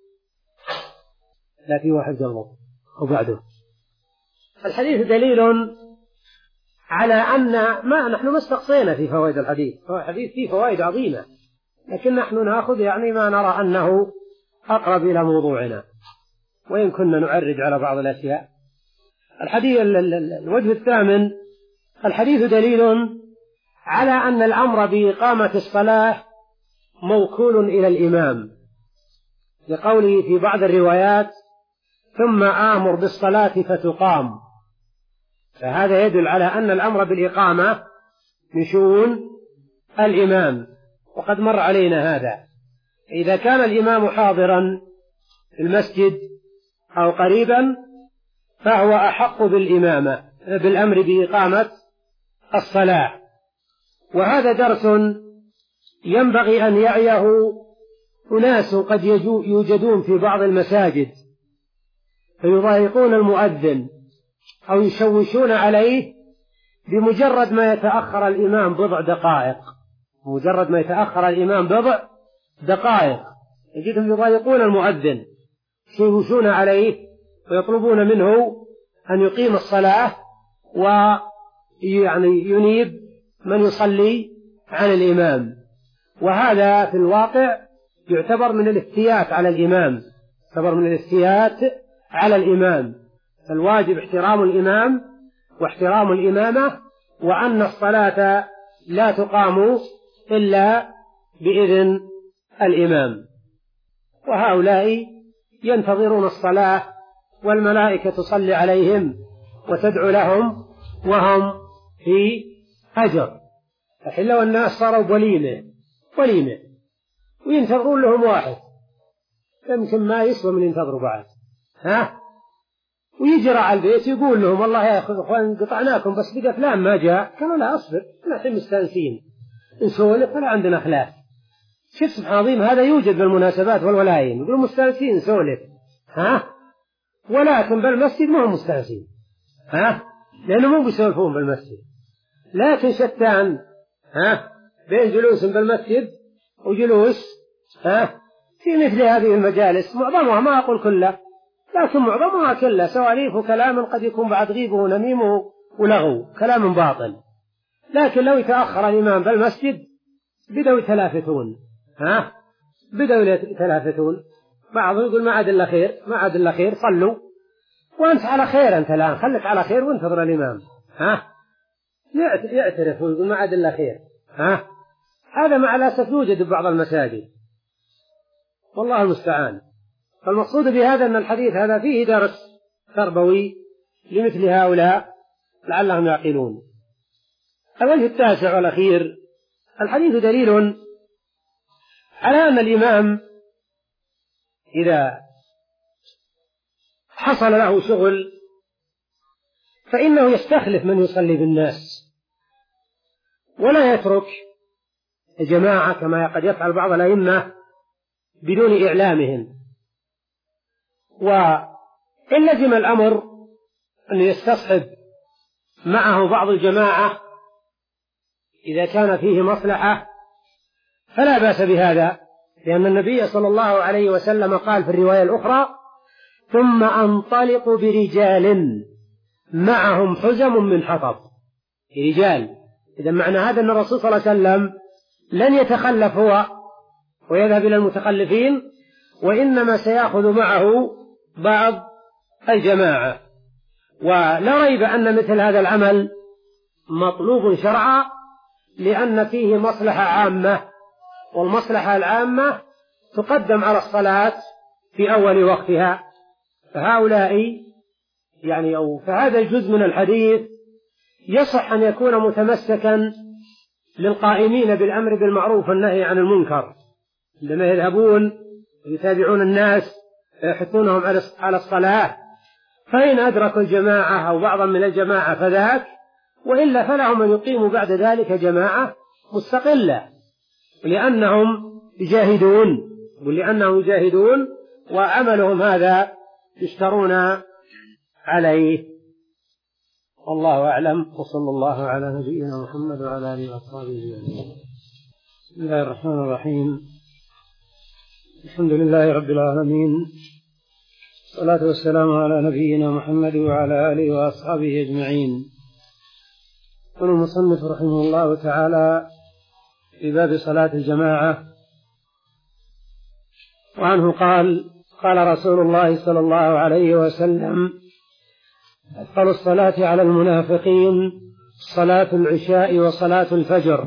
Speaker 1: لا في واحد جنبه وبعده الحديث دليل على أن ما نحن ما استقصينا في فوائد الحديث، هو الحديث فيه فوائد عظيمة، لكن نحن نأخذ يعني ما نرى أنه أقرب إلى موضوعنا، وإن كنا نعرج على بعض الأشياء. الحديث الوجه الثامن، الحديث دليل على أن الأمر بإقامة الصلاة موكول إلى الإمام، لقوله في بعض الروايات ثم آمر بالصلاة فتقام، فهذا يدل على أن الأمر بالإقامة من شؤون الإمام، وقد مر علينا هذا. إذا كان الإمام حاضرا في المسجد أو قريبا فهو أحق بالإمامة بالأمر بإقامة الصلاة. وهذا درس ينبغي أن يعيه أناس قد يوجدون في بعض المساجد فيضايقون المؤذن أو يشوشون عليه بمجرد ما يتأخر الإمام بضع دقائق مجرد ما يتأخر الإمام بضع دقائق يجدهم يضايقون المؤذن، يشوشون عليه ويطلبون منه أن يقيم الصلاة ويعني ينيب من يصلي عن الإمام. وهذا في الواقع يعتبر من الافتيات على الإمام يعتبر من الافتيات على الإمام. فالواجب احترام الإمام واحترام الإمامة، وأن الصلاة لا تقام إلا بإذن الإمام. وهؤلاء ينتظرون الصلاة والملائكة تصلي عليهم وتدعو لهم وهم في أجر. الحين لو الناس صاروا بوليمة وليمة وينتظرون لهم واحد يمكن ما يسوى من ينتظروا بعد ها ويجرى على البيت يقول لهم والله يا أخوان قطعناكم بس بقى فلان ما جاء. كانوا لا أصبر نحن مستانسين نسولف ولا عندنا خلاف. شوف سبحان عظيم، هذا يوجد بالمناسبات والولايم يقولوا مستانسين نسولف ها ولكن بالمسجد ما هم مستانسين ها لأنه مو بيسولفون بالمسجد. لكن شتان ها بين جلوس بالمسجد وجلوس ها في مثل هذه المجالس، معظمها ما أقول كله لكن معظمها كله سواليف وكلام قد يكون بعد غيبه ونميمه ولغو كلام باطل. لكن لو يتأخر الإمام بالمسجد بدأوا يتلافتون ها بدأوا يتلافتون بعضهم يقول ما عاد إلا خير ما عاد إلا خير صلوا وأنت على خير، أنت الآن خلك على خير وانتظر الإمام ها يعترف ويقول ما عاد إلا خير ها. هذا مع الأسف يوجد ببعض المساجد والله المستعان. فالمقصود بهذا أن الحديث هذا فيه درس تربوي لمثل هؤلاء لعلهم يعقلون. الوجه التاسع والأخير، الحديث دليل على أن الإمام إذا حصل له شغل فإنه يستخلف من يصلي بالناس ولا يترك جماعة كما قد يفعل بعض الأئمة بدون إعلامهم. وإن لزم الأمر أن يستصحب معه بعض الجماعة إذا كان فيه مصلحة فلا بأس بهذا، لأن النبي صلى الله عليه وسلم قال في الرواية الأخرى ثم أنطلق برجال معهم حزم من حطب. رجال، إذا معنى هذا أن الرسول صلى الله عليه وسلم لن يتخلف هو ويذهب إلى المتخلفين، وإنما سيأخذ معه بعض الجماعة. ولا ريب أن مثل هذا العمل مطلوب شرعا لأن فيه مصلحة عامة، والمصلحة العامة تقدم على الصلاة في أول وقتها. فهؤلاء يعني أو فهذا الجزء من الحديث يصح أن يكون متمسكا للقائمين بالأمر بالمعروف والنهي عن المنكر عندما يذهبون ويتابعون الناس يحثونهم على الصلاة، فإن أدركوا الجماعة أو بعضا من الجماعة فذاك، وإلا فلهم أن يقيموا بعد ذلك جماعة مستقلة لأنهم يجاهدون ولأنهم يجاهدون وعملهم هذا يشترون عليه. والله أعلم، وصلى الله على نبينا محمد وعلى آله وأصحابه أجمعين. بسم الله الرحمن الرحيم. الحمد لله رب العالمين، والصلاة والسلام على نبينا محمد وعلى آله وأصحابه أجمعين. يقول المصنف رحمه الله تعالى في باب صلاة الجماعة، وعنه قال قال رسول الله صلى الله عليه وسلم أثقل الصلاة على المنافقين صلاة العشاء وصلاة الفجر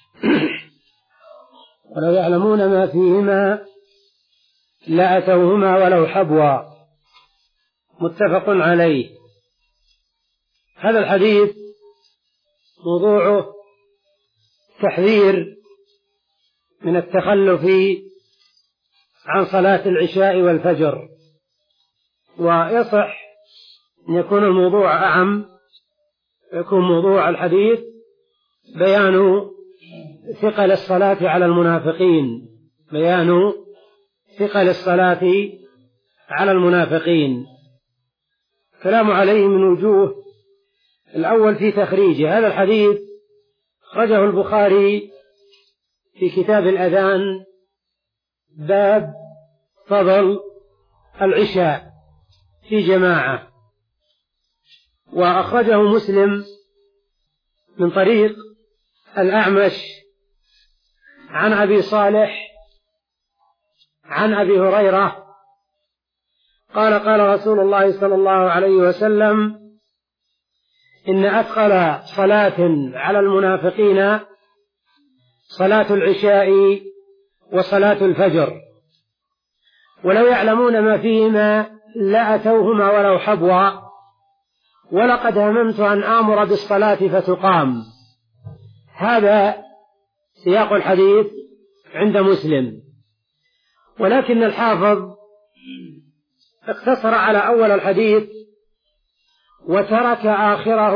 Speaker 1: ولو يعلمون ما فيهما لأتوهما ولو حبوا. متفق عليه. هذا الحديث موضوعه تحذير من التخلف عن صلاة العشاء والفجر، ويصح أن يكون الموضوع أعم، يكون موضوع الحديث بيان ثقل الصلاة على المنافقين بيان ثقل الصلاة على المنافقين. كلام عليه من وجوه. الأول في تخريجه. هذا الحديث أخرجه البخاري في كتاب الأذان باب فضل العشاء في جماعة، وأخرجه مسلم من طريق الأعمش عن أبي صالح عن أبي هريرة قال قال رسول الله صلى الله عليه وسلم: إن أثقل صلاة على المنافقين صلاة العشاء وصلاة الفجر، ولو يعلمون ما فيهما لأتوهما ولو حبوا، ولقد هممت أن آمر بالصلاة فتقام. هذا سياق الحديث عند مسلم، ولكن الحافظ اقتصر على أول الحديث وترك آخره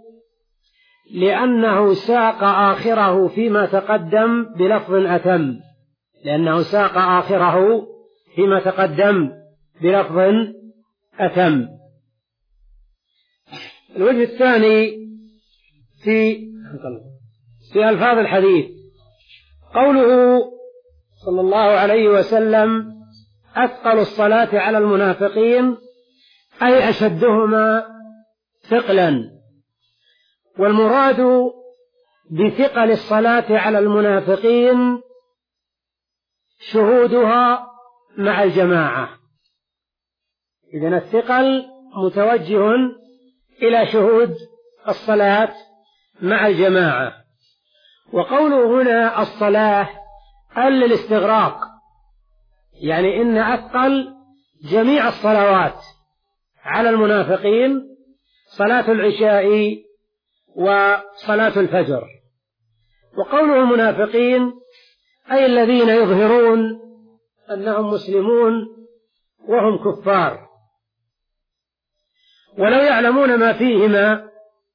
Speaker 1: لأنه ساق آخره فيما تقدم بلفظ أتم لأنه ساق آخره فيما تقدم بلفظ أتم. الوجه الثاني في في ألفاظ الحديث قوله صلى الله عليه وسلم: أثقل الصلاة على المنافقين، أي أشدهما ثقلا. والمراد بثقل الصلاة على المنافقين شهودها مع الجماعة. إذن الثقل متوجه إلى شهود الصلاة مع الجماعة. وقوله هنا الصلاة أل للاستغراق، يعني إن أثقل جميع الصلوات على المنافقين صلاة العشاء وصلاة الفجر. وقوله المنافقين أي الذين يظهرون أنهم مسلمون وهم كفار، ولو يعلمون ما فيهما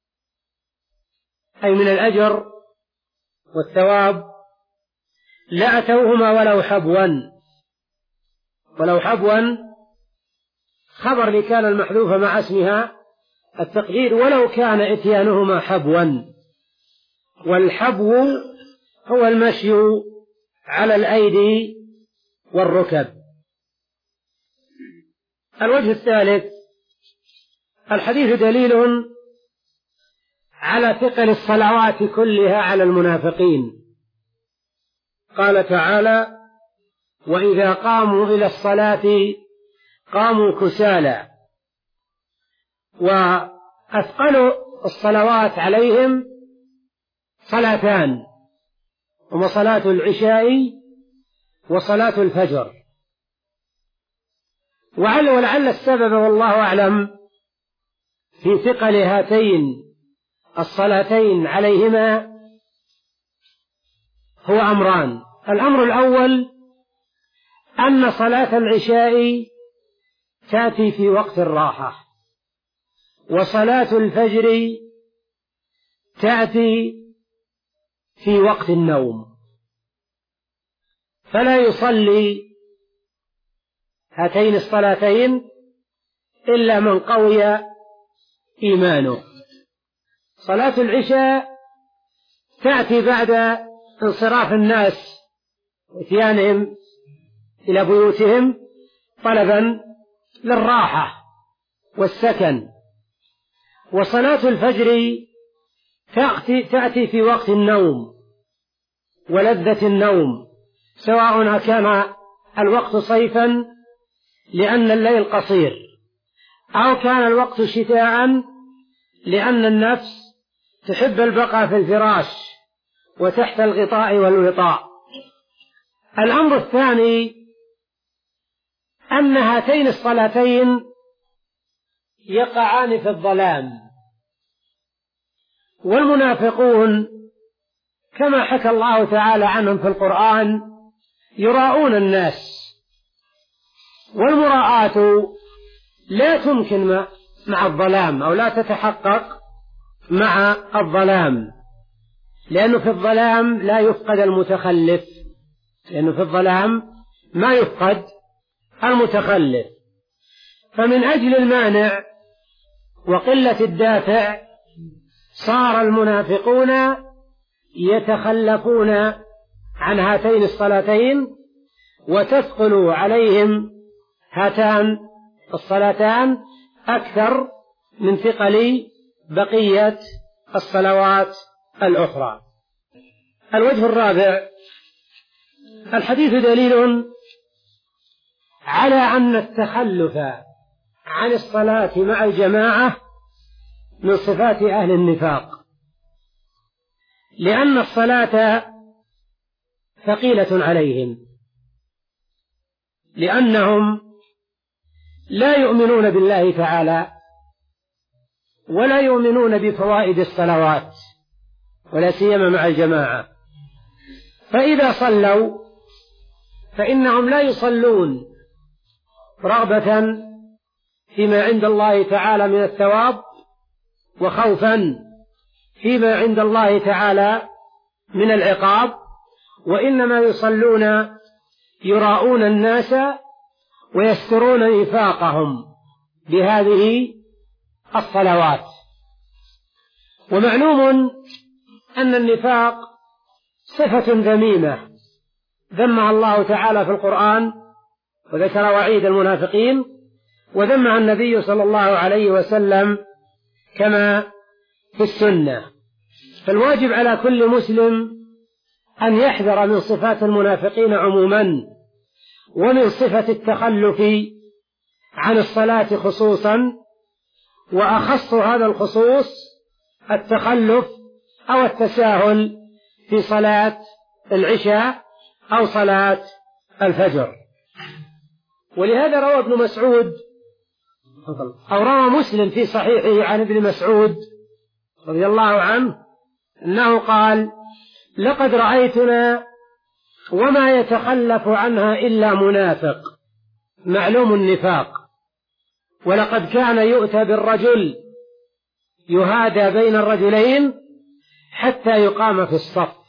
Speaker 1: أي من الأجر والثواب لأتوهما ولو حبوا. ولو حبوا خبر لكان المحذوفة مع اسمها التقدير ولو كان إتيانهما حبوا. والحبو هو المشي على الأيدي والركب. الوجه الثالث: الحديث دليل على ثقل الصلوات كلها على المنافقين. قال تعالى: وإذا قاموا إلى الصلاة قاموا كسالى. وأثقل الصلوات عليهم صلاتان، هما صلاة العشاء وصلاة الفجر. وعل ولعل السبب والله أعلم في ثقل هاتين الصلاتين عليهما هو أمران. الأمر الأول أن صلاة العشاء تأتي في وقت الراحة، وصلاة الفجر تأتي في وقت النوم، فلا يصلي هاتين الصلاتين إلا من قوي إيمانه. صلاة العشاء تأتي بعد انصراف الناس واتيانهم إلى بيوتهم طلبا للراحة والسكن. وصلاة الفجر تأتي في وقت النوم ولذة النوم، سواء كان الوقت صيفا لأن الليل قصير، أو كان الوقت شتاء لأن النفس تحب البقاء في الفراش وتحت الغطاء والوطاء. الأمر الثاني أن هاتين الصلاتين يقعان في الظلام، والمنافقون كما حكى الله تعالى عنهم في القرآن يراءون الناس، والمراءة لا تمكن مع الظلام أو لا تتحقق مع الظلام، لأنه في الظلام لا يفقد المتخلف، لأنه في الظلام ما يفقد المتخلف. فمن أجل المانع وقلة الدافع صار المنافقون يتخلفون عن هاتين الصلاتين، وتثقل عليهم هاتان الصلاتان أكثر من ثقل بقية الصلوات الأخرى. الوجه الرابع: الحديث دليل على أن التخلف عن الصلاة مع الجماعة من صفات أهل النفاق، لأن الصلاة ثقيلة عليهم، لأنهم لا يؤمنون بالله تعالى ولا يؤمنون بفوائد الصلوات، ولا سيما مع الجماعة. فإذا صلوا فإنهم لا يصلون رغبة فيما عند الله تعالى من الثواب وخوفا فيما عند الله تعالى من العقاب، وإنما يصلون يراؤون الناس ويسترون نفاقهم بهذه الصلوات. ومعلوم أن النفاق صفة ذميمة ذمها الله تعالى في القرآن، وذكر وعيد المنافقين، وذمها النبي صلى الله عليه وسلم كما في السنة. فالواجب على كل مسلم أن يحذر من صفات المنافقين عموما، ومن صفة التخلف عن الصلاة خصوصا، وأخص هذا الخصوص التخلف أو التساهل في صلاة العشاء أو صلاة الفجر. ولهذا روى ابن مسعود أو روى مسلم في صحيحه عن ابن مسعود رضي الله عنه أنه قال: لقد رأيتنا وما يتخلف عنها إلا منافق معلوم النفاق، ولقد كان يؤتى بالرجل يهادى بين الرجلين حتى يقام في الصف.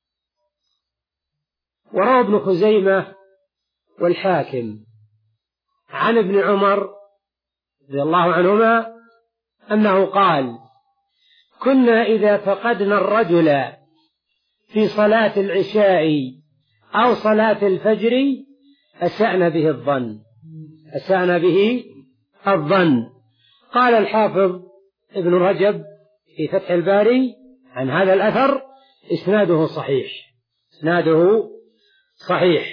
Speaker 1: وروى ابن خزيمة والحاكم عن ابن عمر رضي الله عنهما أنه قال: كنا إذا فقدنا الرجل في صلاة العشاء أو صلاة الفجر أسأنا به الظن أسأنا به الظن. قال الحافظ ابن رجب في فتح الباري عن هذا الأثر: إسناده صحيح إسناده صحيح.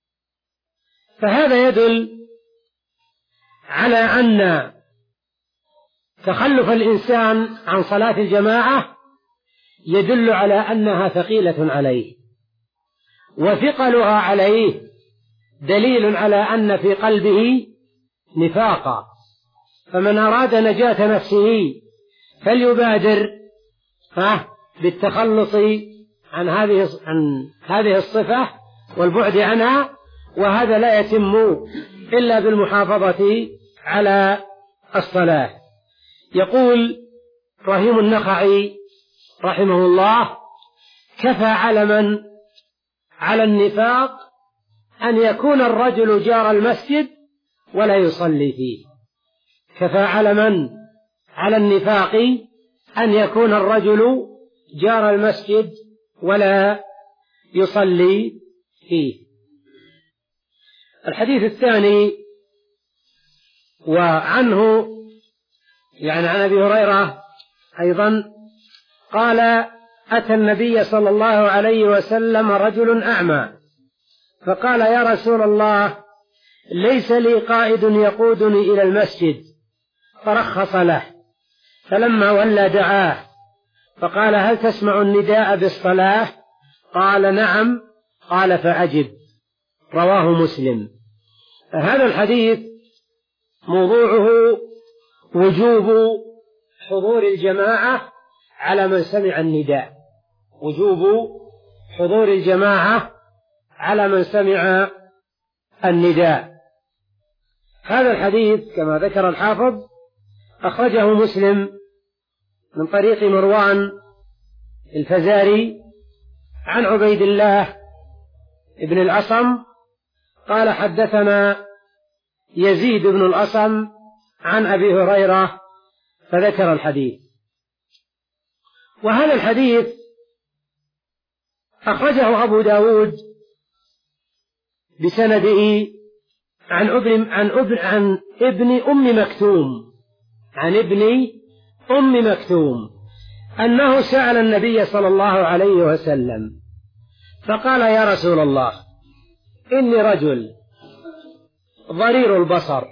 Speaker 1: فهذا يدل على أن تخلف الإنسان عن صلاة الجماعة يدل على أنها ثقيلة عليه، وثقلها عليه دليل على أن في قلبه نفاقا. فمن أراد نجاة نفسه فليبادر بالتخلص عن هذه عن هذه الصفة والبعد عنها، وهذا لا يتم إلا بالمحافظة على الصلاة. يقول رحيم النخعي رحمه الله: كفى علما على النفاق أن يكون الرجل جار المسجد ولا يصلي فيه. كفى علما على النفاق أن يكون الرجل جار المسجد ولا يصلي فيه. الحديث الثاني وعنه يعني عن أبي هريرة أيضا قال: أتى النبي صلى الله عليه وسلم رجل أعمى فقال: يا رسول الله، ليس لي قائد يقودني إلى المسجد. فرخص له، فلما ولى دعاه فقال: هل تسمع النداء بالصلاة؟ قال: نعم. قال: فأجب. رواه مسلم. هذا الحديث موضوعه وجوب حضور الجماعة على من سمع النداء، وجوب حضور الجماعة على من سمع النداء. هذا الحديث كما ذكر الحافظ أخرجه مسلم من طريق مروان الفزاري عن عبيد الله بن الأصم قال حدثنا يزيد بن الأصم عن أبي هريرة فذكر الحديث. وهذا الحديث أخرجه أبو داود بسنده عن ابن عن ابن عن ابن أم مكتوم عن ابن أم مكتوم أنه سأل النبي صلى الله عليه وسلم فقال: يا رسول الله، إني رجل ضرير البصر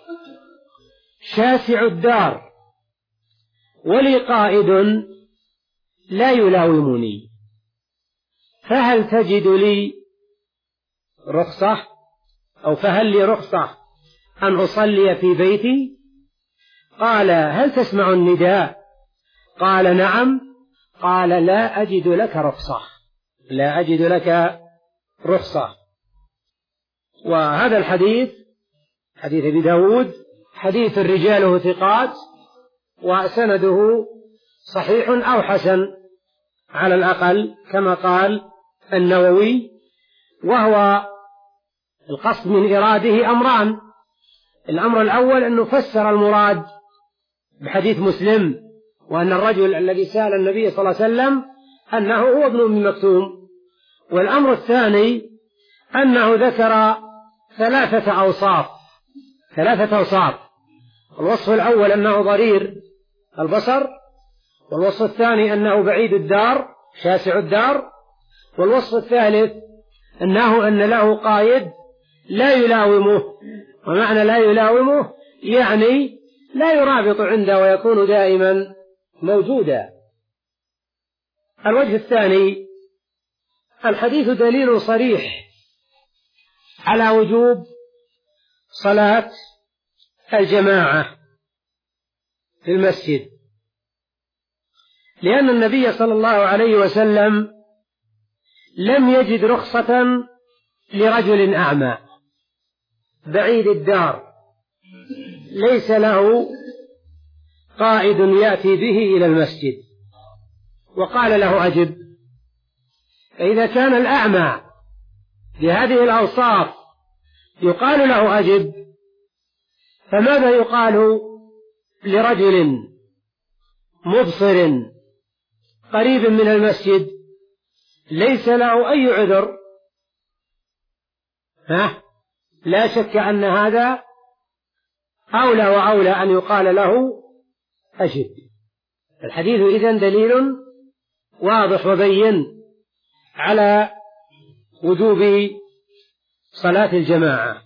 Speaker 1: شاسع الدار ولي قائد لا يلاومني، فهل تجد لي رخصة أو فهل لي رخصة أن أصلي في بيتي؟ قال: هل تسمع النداء؟ قال: نعم. قال: لا أجد لك رخصة لا أجد لك رخصة. وهذا الحديث حديث أبي داود حديث رجاله ثقات وسنده صحيح أو حسن على الأقل كما قال النووي. وهو القصد من إراده أمران: الأمر الأول أنه فسر المراد بحديث مسلم، وأن الرجل الذي سأل النبي صلى الله عليه وسلم أنه هو ابن أم مكتوم. والأمر الثاني أنه ذكر ثلاثة أوصاف ثلاثة أوصاف الوصف الأول أنه ضرير البصر، والوصف الثاني أنه بعيد الدار شاسع الدار، والوصف الثالث أنه أن له قائد لا يلاومه. ومعنى لا يلاومه يعني لا يرابط عنده ويكون دائما موجودا. الوجه الثاني: الحديث دليل صريح على وجوب صلاة الجماعة في المسجد، لأن النبي صلى الله عليه وسلم لم يجد رخصة لرجل أعمى بعيد الدار ليس له قائد يأتي به إلى المسجد، وقال له: أجب. فإذا كان الأعمى بهذه الأوصاف يقال له أجب، فماذا يقال لرجل مبصر قريب من المسجد ليس له أي عذر؟ ها؟ لا شك أن هذا أولى وأولى أن يقال له أجب. الحديث إذن دليل واضح وبين على وجوب صلاة الجماعة،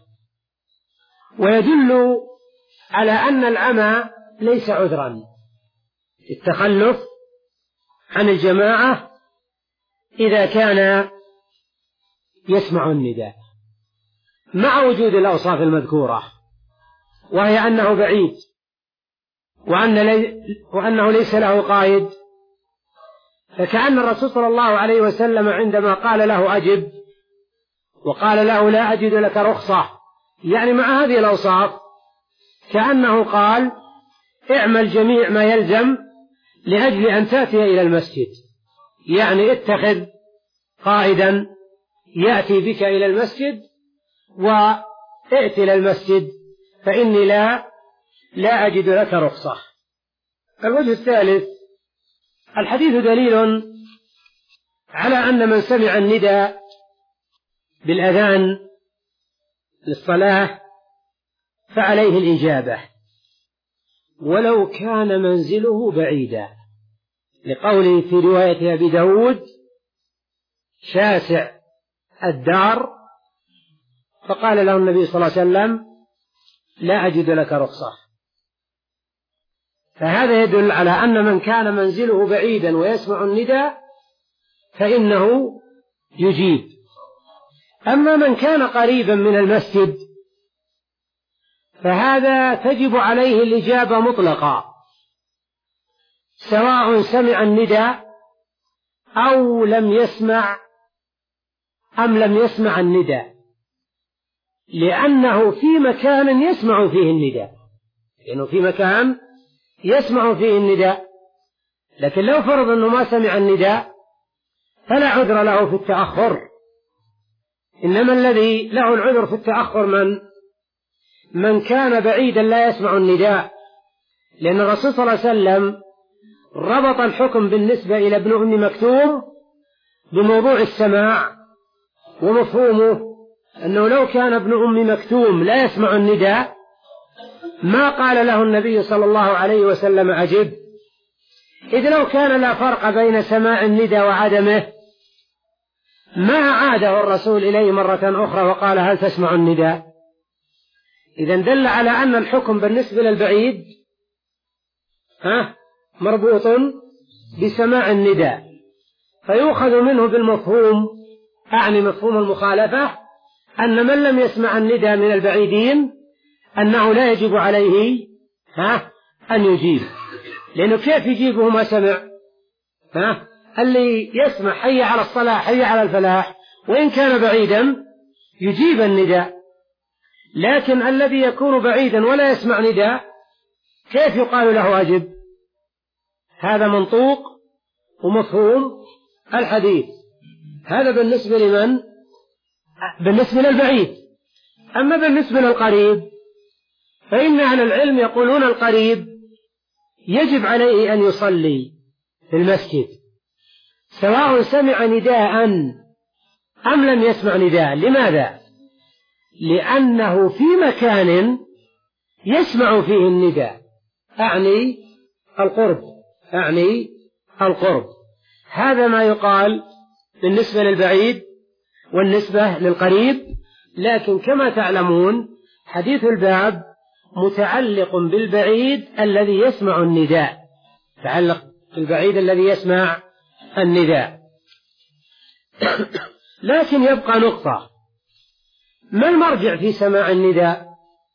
Speaker 1: ويدل على أن العمى ليس عذرا التخلف عن الجماعة إذا كان يسمع النداء مع وجود الأوصاف المذكورة، وهي أنه بعيد وأن لي وأنه ليس له قائد. فكأن الرسول صلى الله عليه وسلم عندما قال له أجب وقال له لا أجد لك رخصة، يعني مع هذه الأوصاف، كأنه قال: اعمل جميع ما يلزم لأجل أن تأتي إلى المسجد، يعني اتخذ قائدا يأتي بك إلى المسجد وائت إلى المسجد، فإني لا لا أجد لك رخصة. الوجه الثالث: الحديث دليل على أن من سمع النداء بالأذان للصلاة فعليه الإجابة ولو كان منزله بعيدا، لقوله في رواية أبي داود: شاسع الدار، فقال له النبي صلى الله عليه وسلم: لا أجد لك رخصة. فهذا يدل على أن من كان منزله بعيدا ويسمع النداء فإنه يجيب. أما من كان قريبا من المسجد فهذا تجب عليه الإجابة مطلقا، سواء سمع النداء أو لم يسمع أم لم يسمع النداء، لأنه في مكان يسمع فيه النداء لأنه في مكان يسمع فيه النداء لكن لو فرض أنه ما سمع النداء فلا عذر له في التأخر، إنما الذي له العذر في التأخر من من كان بعيدا لا يسمع النداء، لأن الرسول صلى الله عليه وسلم ربط الحكم بالنسبة إلى ابن أم مكتوم بموضوع السماع، ومفهومه أنه لو كان ابن أم مكتوم لا يسمع النداء ما قال له النبي صلى الله عليه وسلم أجب، إذ لو كان لا فرق بين سماع النداء وعدمه ما عاده الرسول إليه مرة أخرى وقال هل تسمع النداء. إذن دل على أن الحكم بالنسبة للبعيد ها مربوط بسماع النداء، فيؤخذ منه بالمفهوم، أعني مفهوم المخالفة، أن من لم يسمع النداء من البعيدين أنه لا يجب عليه ها أن يجيب، لأنه كيف يجيبه ما سمع؟ ها اللي يسمع حي على الصلاة حي على الفلاح وإن كان بعيدا يجيب النداء، لكن الذي يكون بعيدا ولا يسمع نداء كيف يقال له أجب؟ هذا منطوق ومفهوم الحديث. هذا بالنسبة لمن؟ بالنسبة للبعيد. أما بالنسبة للقريب فإن أهل العلم يقولون القريب يجب عليه أن يصلي في المسجد سواء سمع نداء أم لم يسمع نداء. لماذا؟ لأنه في مكان يسمع فيه النداء، أعني القرب، أعني القرب. هذا ما يقال بالنسبة للبعيد والنسبة للقريب. لكن كما تعلمون حديث الباب متعلق بالبعيد الذي يسمع النداء، تعلق بالبعيد الذي يسمع النداء. لكن يبقى نقطة، ما المرجع في سماع النداء؟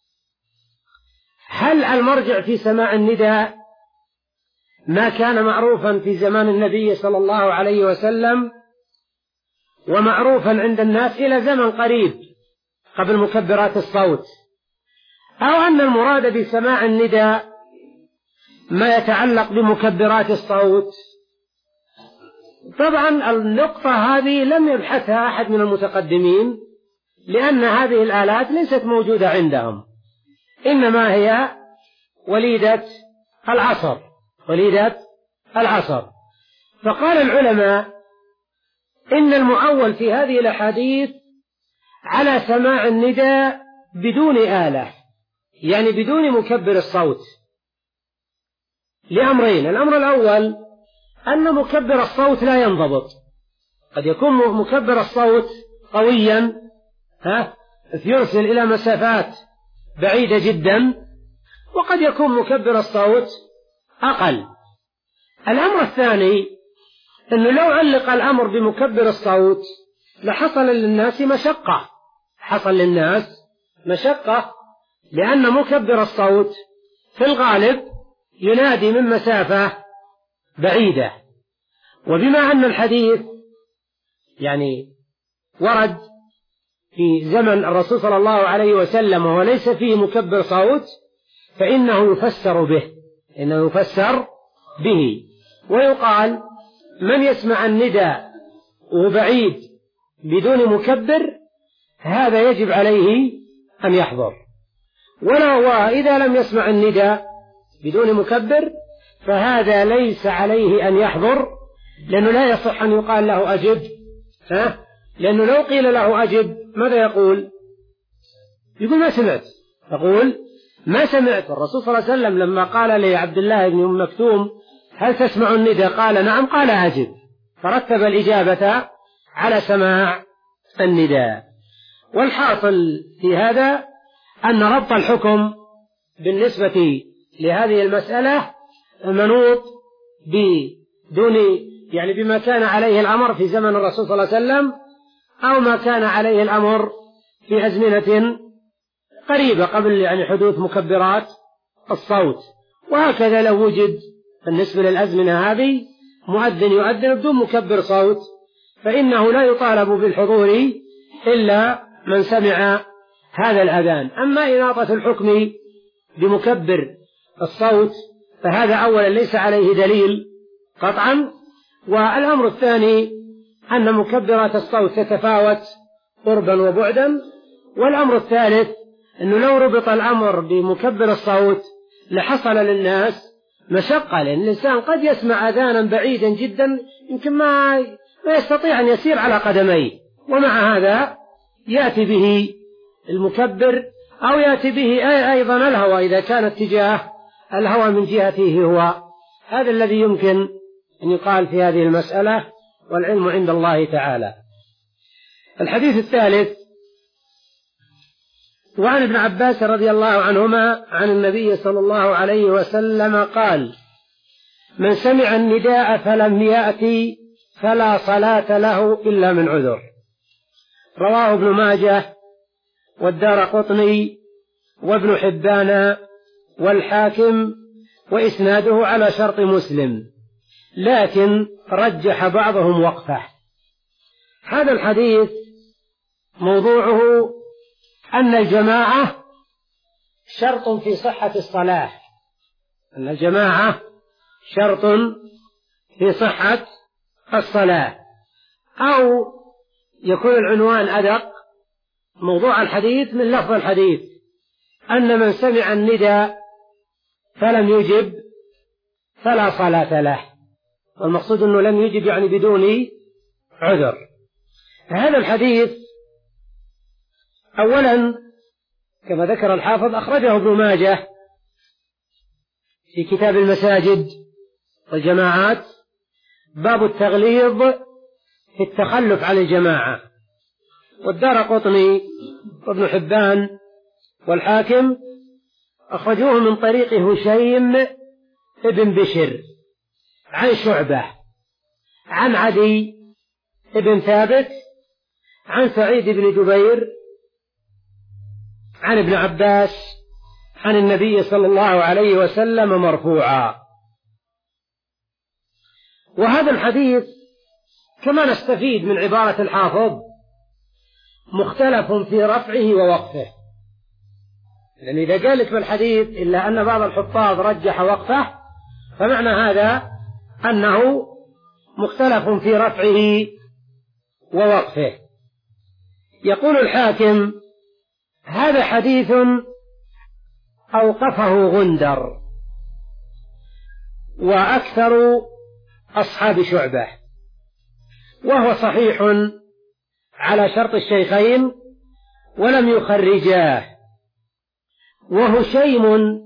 Speaker 1: هل المرجع في سماع النداء ما كان معروفا في زمان النبي صلى الله عليه وسلم ومعروفا عند الناس إلى زمن قريب قبل مكبرات الصوت، أو أن المراد بسماع النداء ما يتعلق بمكبرات الصوت؟ طبعا النقطة هذه لم يبحثها أحد من المتقدمين، لأن هذه الآلات ليست موجودة عندهم، إنما هي وليدة العصر، وليدة العصر. فقال العلماء إن المعول في هذه الأحاديث على سماع النداء بدون آلة، يعني بدون مكبر الصوت، لأمرين. الأمر الأول أن مكبر الصوت لا ينضبط، قد يكون مكبر الصوت قويا ها يرسل إلى مسافات بعيدة جدا، وقد يكون مكبر الصوت أقل. الأمر الثاني أنه لو علق الأمر بمكبر الصوت لحصل للناس مشقة، حصل للناس مشقة، لأن مكبر الصوت في الغالب ينادي من مسافة بعيدة. وبما أن الحديث يعني ورد في زمن الرسول صلى الله عليه وسلم وليس فيه مكبر صوت فإنه يفسر به، إنه يفسر به، ويقال من يسمع النداء وبعيد بدون مكبر هذا يجب عليه أن يحضر، ولا وإذا لم يسمع النداء بدون مكبر فهذا ليس عليه أن يحضر، لأنه لا يصح أن يقال له أجب، ها؟ لأنه لو قيل له أجب ماذا يقول؟ يقول ما سمعت، يقول ما سمعت. الرسول صلى الله عليه وسلم لما قال لعبد الله بن أم مكتوم هل تسمع النداء؟ قال نعم، قال أجب، فرتب الإجابة على سماع النداء. والحاصل في هذا أن ربط الحكم بالنسبة لهذه المسألة منوط بدون يعني بما كان عليه الأمر في زمن الرسول صلى الله عليه وسلم أو ما كان عليه الأمر في أزمنة قريبة قبل يعني حدوث مكبرات الصوت. وهكذا لو وجد بالنسبة للأزمنة هذه مؤذن يؤذن بدون مكبر صوت فإنه لا يطالب بالحضور إلا من سمع هذا الأذان. أما إناطة الحكم بمكبر الصوت فهذا أولا ليس عليه دليل قطعا. والأمر الثاني أن مكبرات الصوت تتفاوت قربا وبعدا. والأمر الثالث أنه لو ربط الأمر بمكبر الصوت لحصل للناس مشقة، لأن الإنسان قد يسمع أذانا بعيدا جدا يمكن ما ما يستطيع أن يسير على قدميه، ومع هذا يأتي به المكبر أو يأتي به أيضا الهوى إذا كان اتجاه الهوى من جهته هو. هذا الذي يمكن أن يقال في هذه المسألة، والعلم عند الله تعالى. الحديث الثالث وعن ابن عباس رضي الله عنهما عن النبي صلى الله عليه وسلم قال: من سمع النداء فلم يأتي فلا صلاة له إلا من عذر. رواه ابن ماجه والدارقطني وابن حبان والحاكم، وإسناده على شرط مسلم، لكن رجح بعضهم وقفه. هذا الحديث موضوعه أن الجماعة شرط في صحة الصلاة، أن الجماعة شرط في صحة الصلاة. أو يكون العنوان أدق، موضوع الحديث من لفظ الحديث أن من سمع النداء فلم يجب فلا صلاة له، والمقصود أنه لم يجب يعني بدون عذر. هذا الحديث أولا كما ذكر الحافظ أخرجه ابن ماجه في كتاب المساجد والجماعات، باب التغليظ في التخلف عن الجماعة. والدارقطني وابن حبان والحاكم أخرجوه من طريق هشيم ابن بشر عن شعبة عن عدي ابن ثابت عن سعيد بن جبير عن ابن عباس عن النبي صلى الله عليه وسلم مرفوعا. وهذا الحديث كما نستفيد من عبارة الحافظ مختلف في رفعه ووقفه، لأن إذا قال لك بالحديث إلا أن بعض الحفاظ رجح وقفه، فمعنى هذا أنه مختلف في رفعه ووقفه. يقول الحاكم: هذا حديث أوقفه غندر وأكثر أصحاب شعبة، وهو صحيح على شرط الشيخين ولم يخرجاه، وهشيم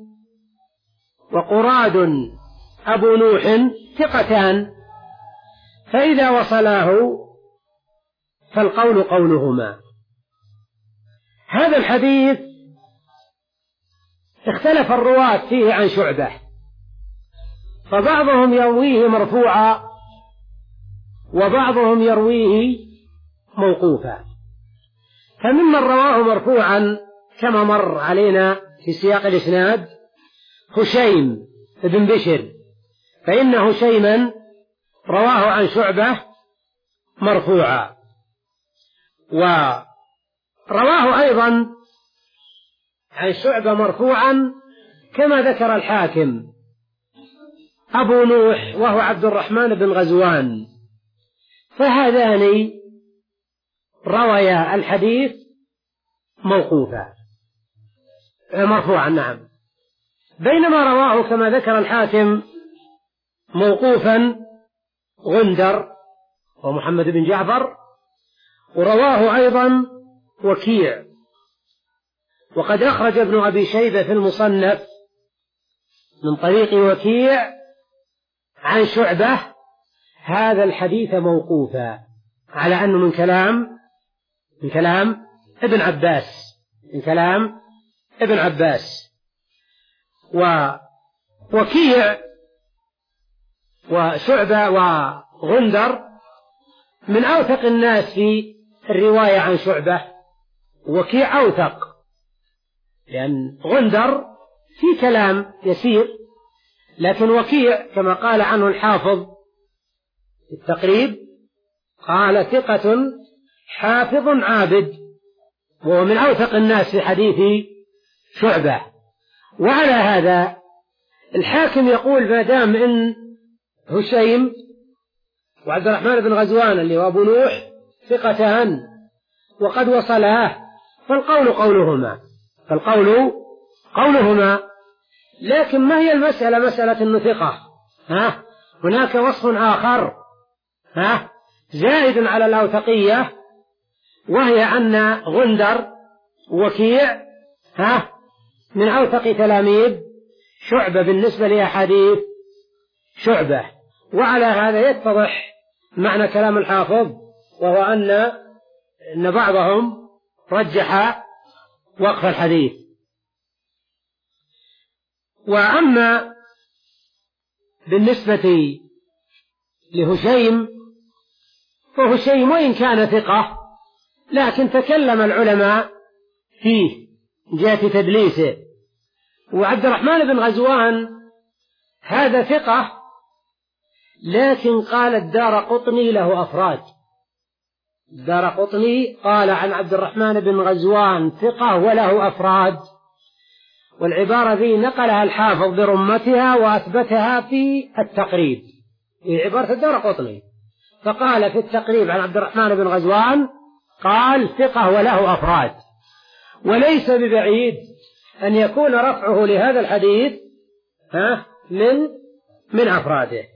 Speaker 1: وقراد أبو نوح ثقتان، فإذا وصلاه فالقول قولهما. هذا الحديث اختلف الرواة فيه عن شعبة، فبعضهم يرويه مرفوعا وبعضهم يرويه موقوفا. فممن رواه مرفوعا كما مر علينا في سياق الإسناد هشيم بن بشر، فإن هشيما رواه عن شعبة مرفوعا. ورواه أيضا عن شعبة مرفوعا كما ذكر الحاكم أبو نوح وهو عبد الرحمن بن غزوان، فهذان رويا الحديث موقوفا مرفوعا نعم، بينما رواه كما ذكر الحاكم موقوفا غندر ومحمد بن جعفر، ورواه أيضا وكيع. وقد أخرج ابن أبي شيبة في المصنف من طريق وكيع عن شعبة هذا الحديث موقوفا، على أنه من كلام من كلام ابن عباس من كلام ابن عباس. ووكيع وشعبة وغندر من أوثق الناس في الرواية عن شعبة، وكيع أوثق، لأن غندر في كلام يسير، لكن وكيع كما قال عنه الحافظ في التقريب قال ثقة حافظ عابد، وهو من أوثق الناس في حديث شعبة. وعلى هذا الحاكم يقول ما دام إن هشيم وعبد الرحمن بن غزوان اللي هو أبو نوح ثقتان وقد وصلاه، فالقول قولهما فالقول قولهما لكن ما هي المسألة مسألة أنه ثقة؟ ها هناك وصف آخر ها زائد على الأوثقية، وهي أن غندر وكيع ها من أوثق تلاميذ شعبة بالنسبة لأحاديث شعبة. وعلى هذا يتضح معنى كلام الحافظ، وهو أن أن بعضهم رجح وقف الحديث. وأما بالنسبة لهشيم فهشيم وإن كان ثقة لكن تكلم العلماء فيه جاءت تدليسه. وعبد الرحمن بن غزوان هذا ثقة، لكن قال الدارقطني له أفراد. الدارقطني قال عن عبد الرحمن بن غزوان ثقة وله أفراد، والعبارة ذي نقلها الحافظ برمتها وأثبتها في التقريب، في عبارة الدارقطني، فقال في التقريب عن عبد الرحمن بن غزوان قال ثقة وله أفراد، وليس ببعيد أن يكون رفعه لهذا الحديث ها من من أفراده.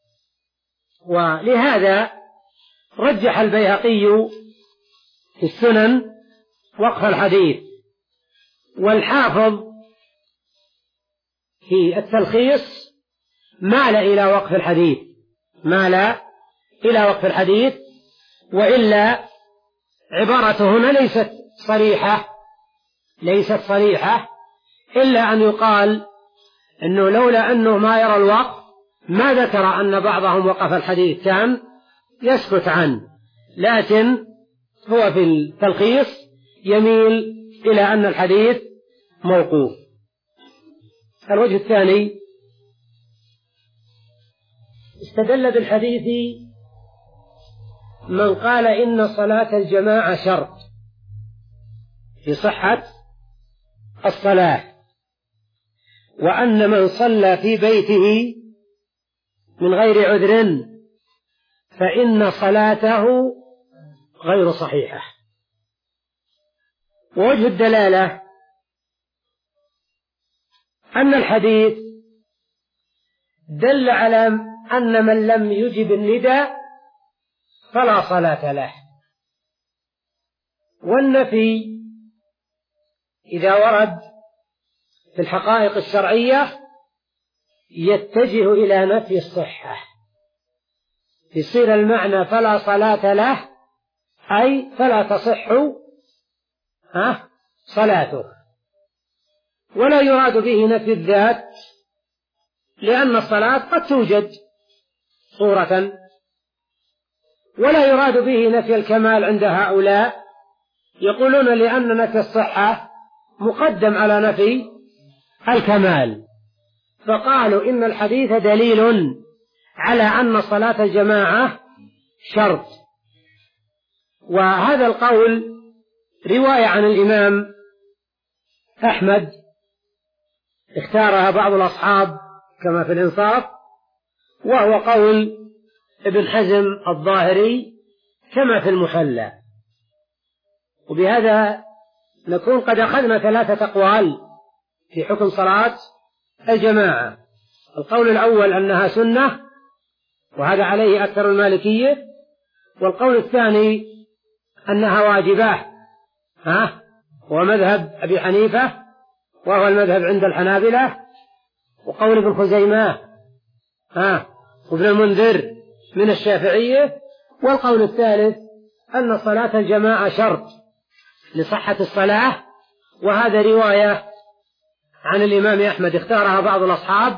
Speaker 1: ولهذا رجح البيهقي في السنن وقف الحديث، والحافظ في التلخيص مال إلى وقف الحديث مال إلى وقف الحديث وإلا عبارته هنا ليست صريحة ليست صريحة إلا أن يقال أنه لولا أنه ما يرى الوقف ما ذكر أن بعضهم وقف الحديث، كان يسكت عنه، لكن هو في التلخيص يميل إلى أن الحديث موقوف. الوجه الثاني استدل بالحديث من قال إن صلاة الجماعة شرط في صحة الصلاة، وأن من صلى في بيته من غير عذر فإن صلاته غير صحيحة. ووجه الدلالة أن الحديث دل على أن من لم يجب النداء فلا صلاة له، والنفي إذا ورد في الحقائق الشرعية يتجه إلى نفي الصحة، يصير المعنى فلا صلاة له أي فلا تصح ها صلاته، ولا يراد به نفي الذات، لأن الصلاة قد توجد صورة، ولا يراد به نفي الكمال عند هؤلاء، يقولون لأن نفي الصحة مقدم على نفي الكمال، فقالوا إن الحديث دليل على أن صلاة الجماعة شرط. وهذا القول رواية عن الإمام أحمد اختارها بعض الأصحاب كما في الإنصاف، وهو قول ابن حزم الظاهري كما في المحلى. وبهذا نكون قد أخذنا ثلاثة أقوال في حكم صلاة الجماعة. القول الأول أنها سنة، وهذا عليه أكثر المالكية، والقول الثاني أنها واجبة ها هو مذهب أبي حنيفة وهو المذهب عند الحنابلة، وقول ابن خزيمة ها وابن المنذر من الشافعية، والقول الثالث أن صلاة الجماعة شرط لصحة الصلاة، وهذا رواية عن الإمام أحمد اختارها بعض الأصحاب،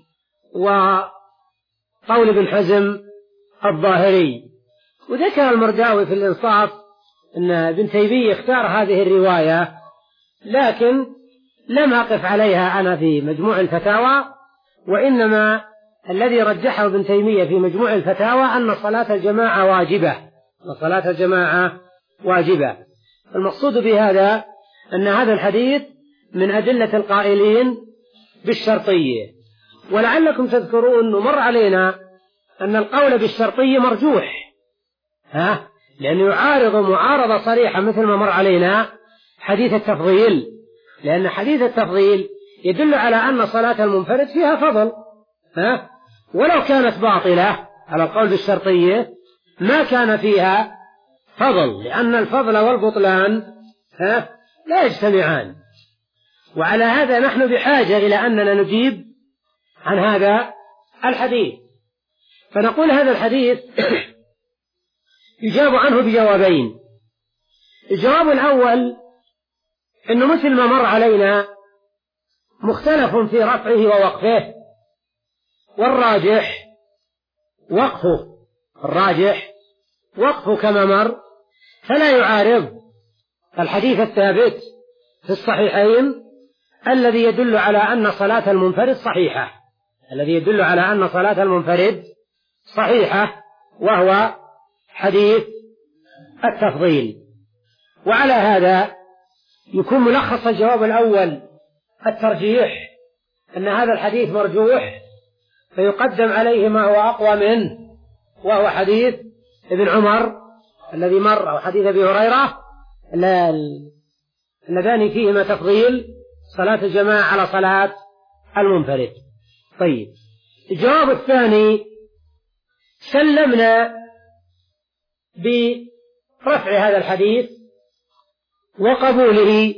Speaker 1: وقول ابن حزم الظاهري. وذكر المرداوي في الإنصاف أن ابن تيمية اختار هذه الرواية، لكن لم أقف عليها أنا في مجموع الفتاوى، وإنما الذي رجحه ابن تيمية في مجموع الفتاوى أن صلاة الجماعة واجبة أن صلاة الجماعة واجبة. المقصود بهذا أن هذا الحديث من أدلة القائلين بالشرطية. ولعلكم تذكرون أنه مر علينا أن القول بالشرطية مرجوح، ها؟ لأنه يعارض معارضة صريحة مثل ما مر علينا حديث التفضيل، لأن حديث التفضيل يدل على أن صلاة المنفرد فيها فضل، ها؟ ولو كانت باطلة على القول بالشرطية ما كان فيها فضل، لأن الفضل والبطلان ها لا يجتمعان. وعلى هذا نحن بحاجة إلى أننا نجيب عن هذا الحديث، فنقول هذا الحديث يجاب عنه بجوابين. الجواب الأول أنه مثل ما مر علينا مختلف في رفعه ووقفه، والراجح وقفه، الراجح وقفه كما مر، فلا يعارض الحديث الثابت في الصحيحين الذي يدل على أن صلاة المنفرد صحيحة، الذي يدل على أن صلاة المنفرد صحيحة، وهو حديث التفضيل. وعلى هذا يكون ملخص الجواب الأول الترجيح، أن هذا الحديث مرجوح فيقدم عليه ما هو أقوى منه، وهو حديث ابن عمر الذي مر، أو حديث أبي هريرة اللذان فيهما تفضيل صلاة الجماعة على صلاة المنفرد. طيب، الجواب الثاني سلمنا برفع هذا الحديث وقبوله،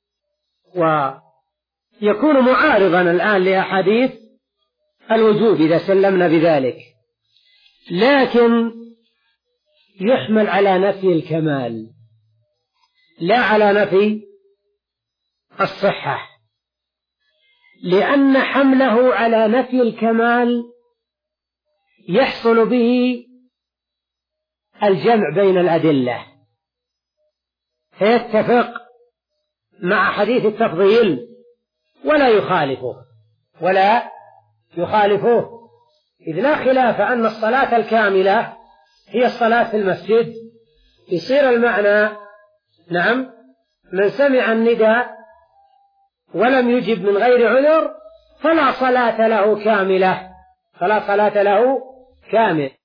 Speaker 1: ويكون معارضا الآن لأحاديث الوجوب إذا سلمنا بذلك، لكن يحمل على نفي الكمال لا على نفي الصحة، لأن حمله على نفي الكمال يحصل به الجمع بين الأدلة، فيتفق مع حديث التفضيل ولا يخالفه ولا يخالفه إذ لا خلاف أن الصلاة الكاملة هي الصلاة في المسجد. يصير المعنى نعم من سمع النداء ولم يجب من غير عذر فلا صلاة له كاملة، فلا صلاة له كامل.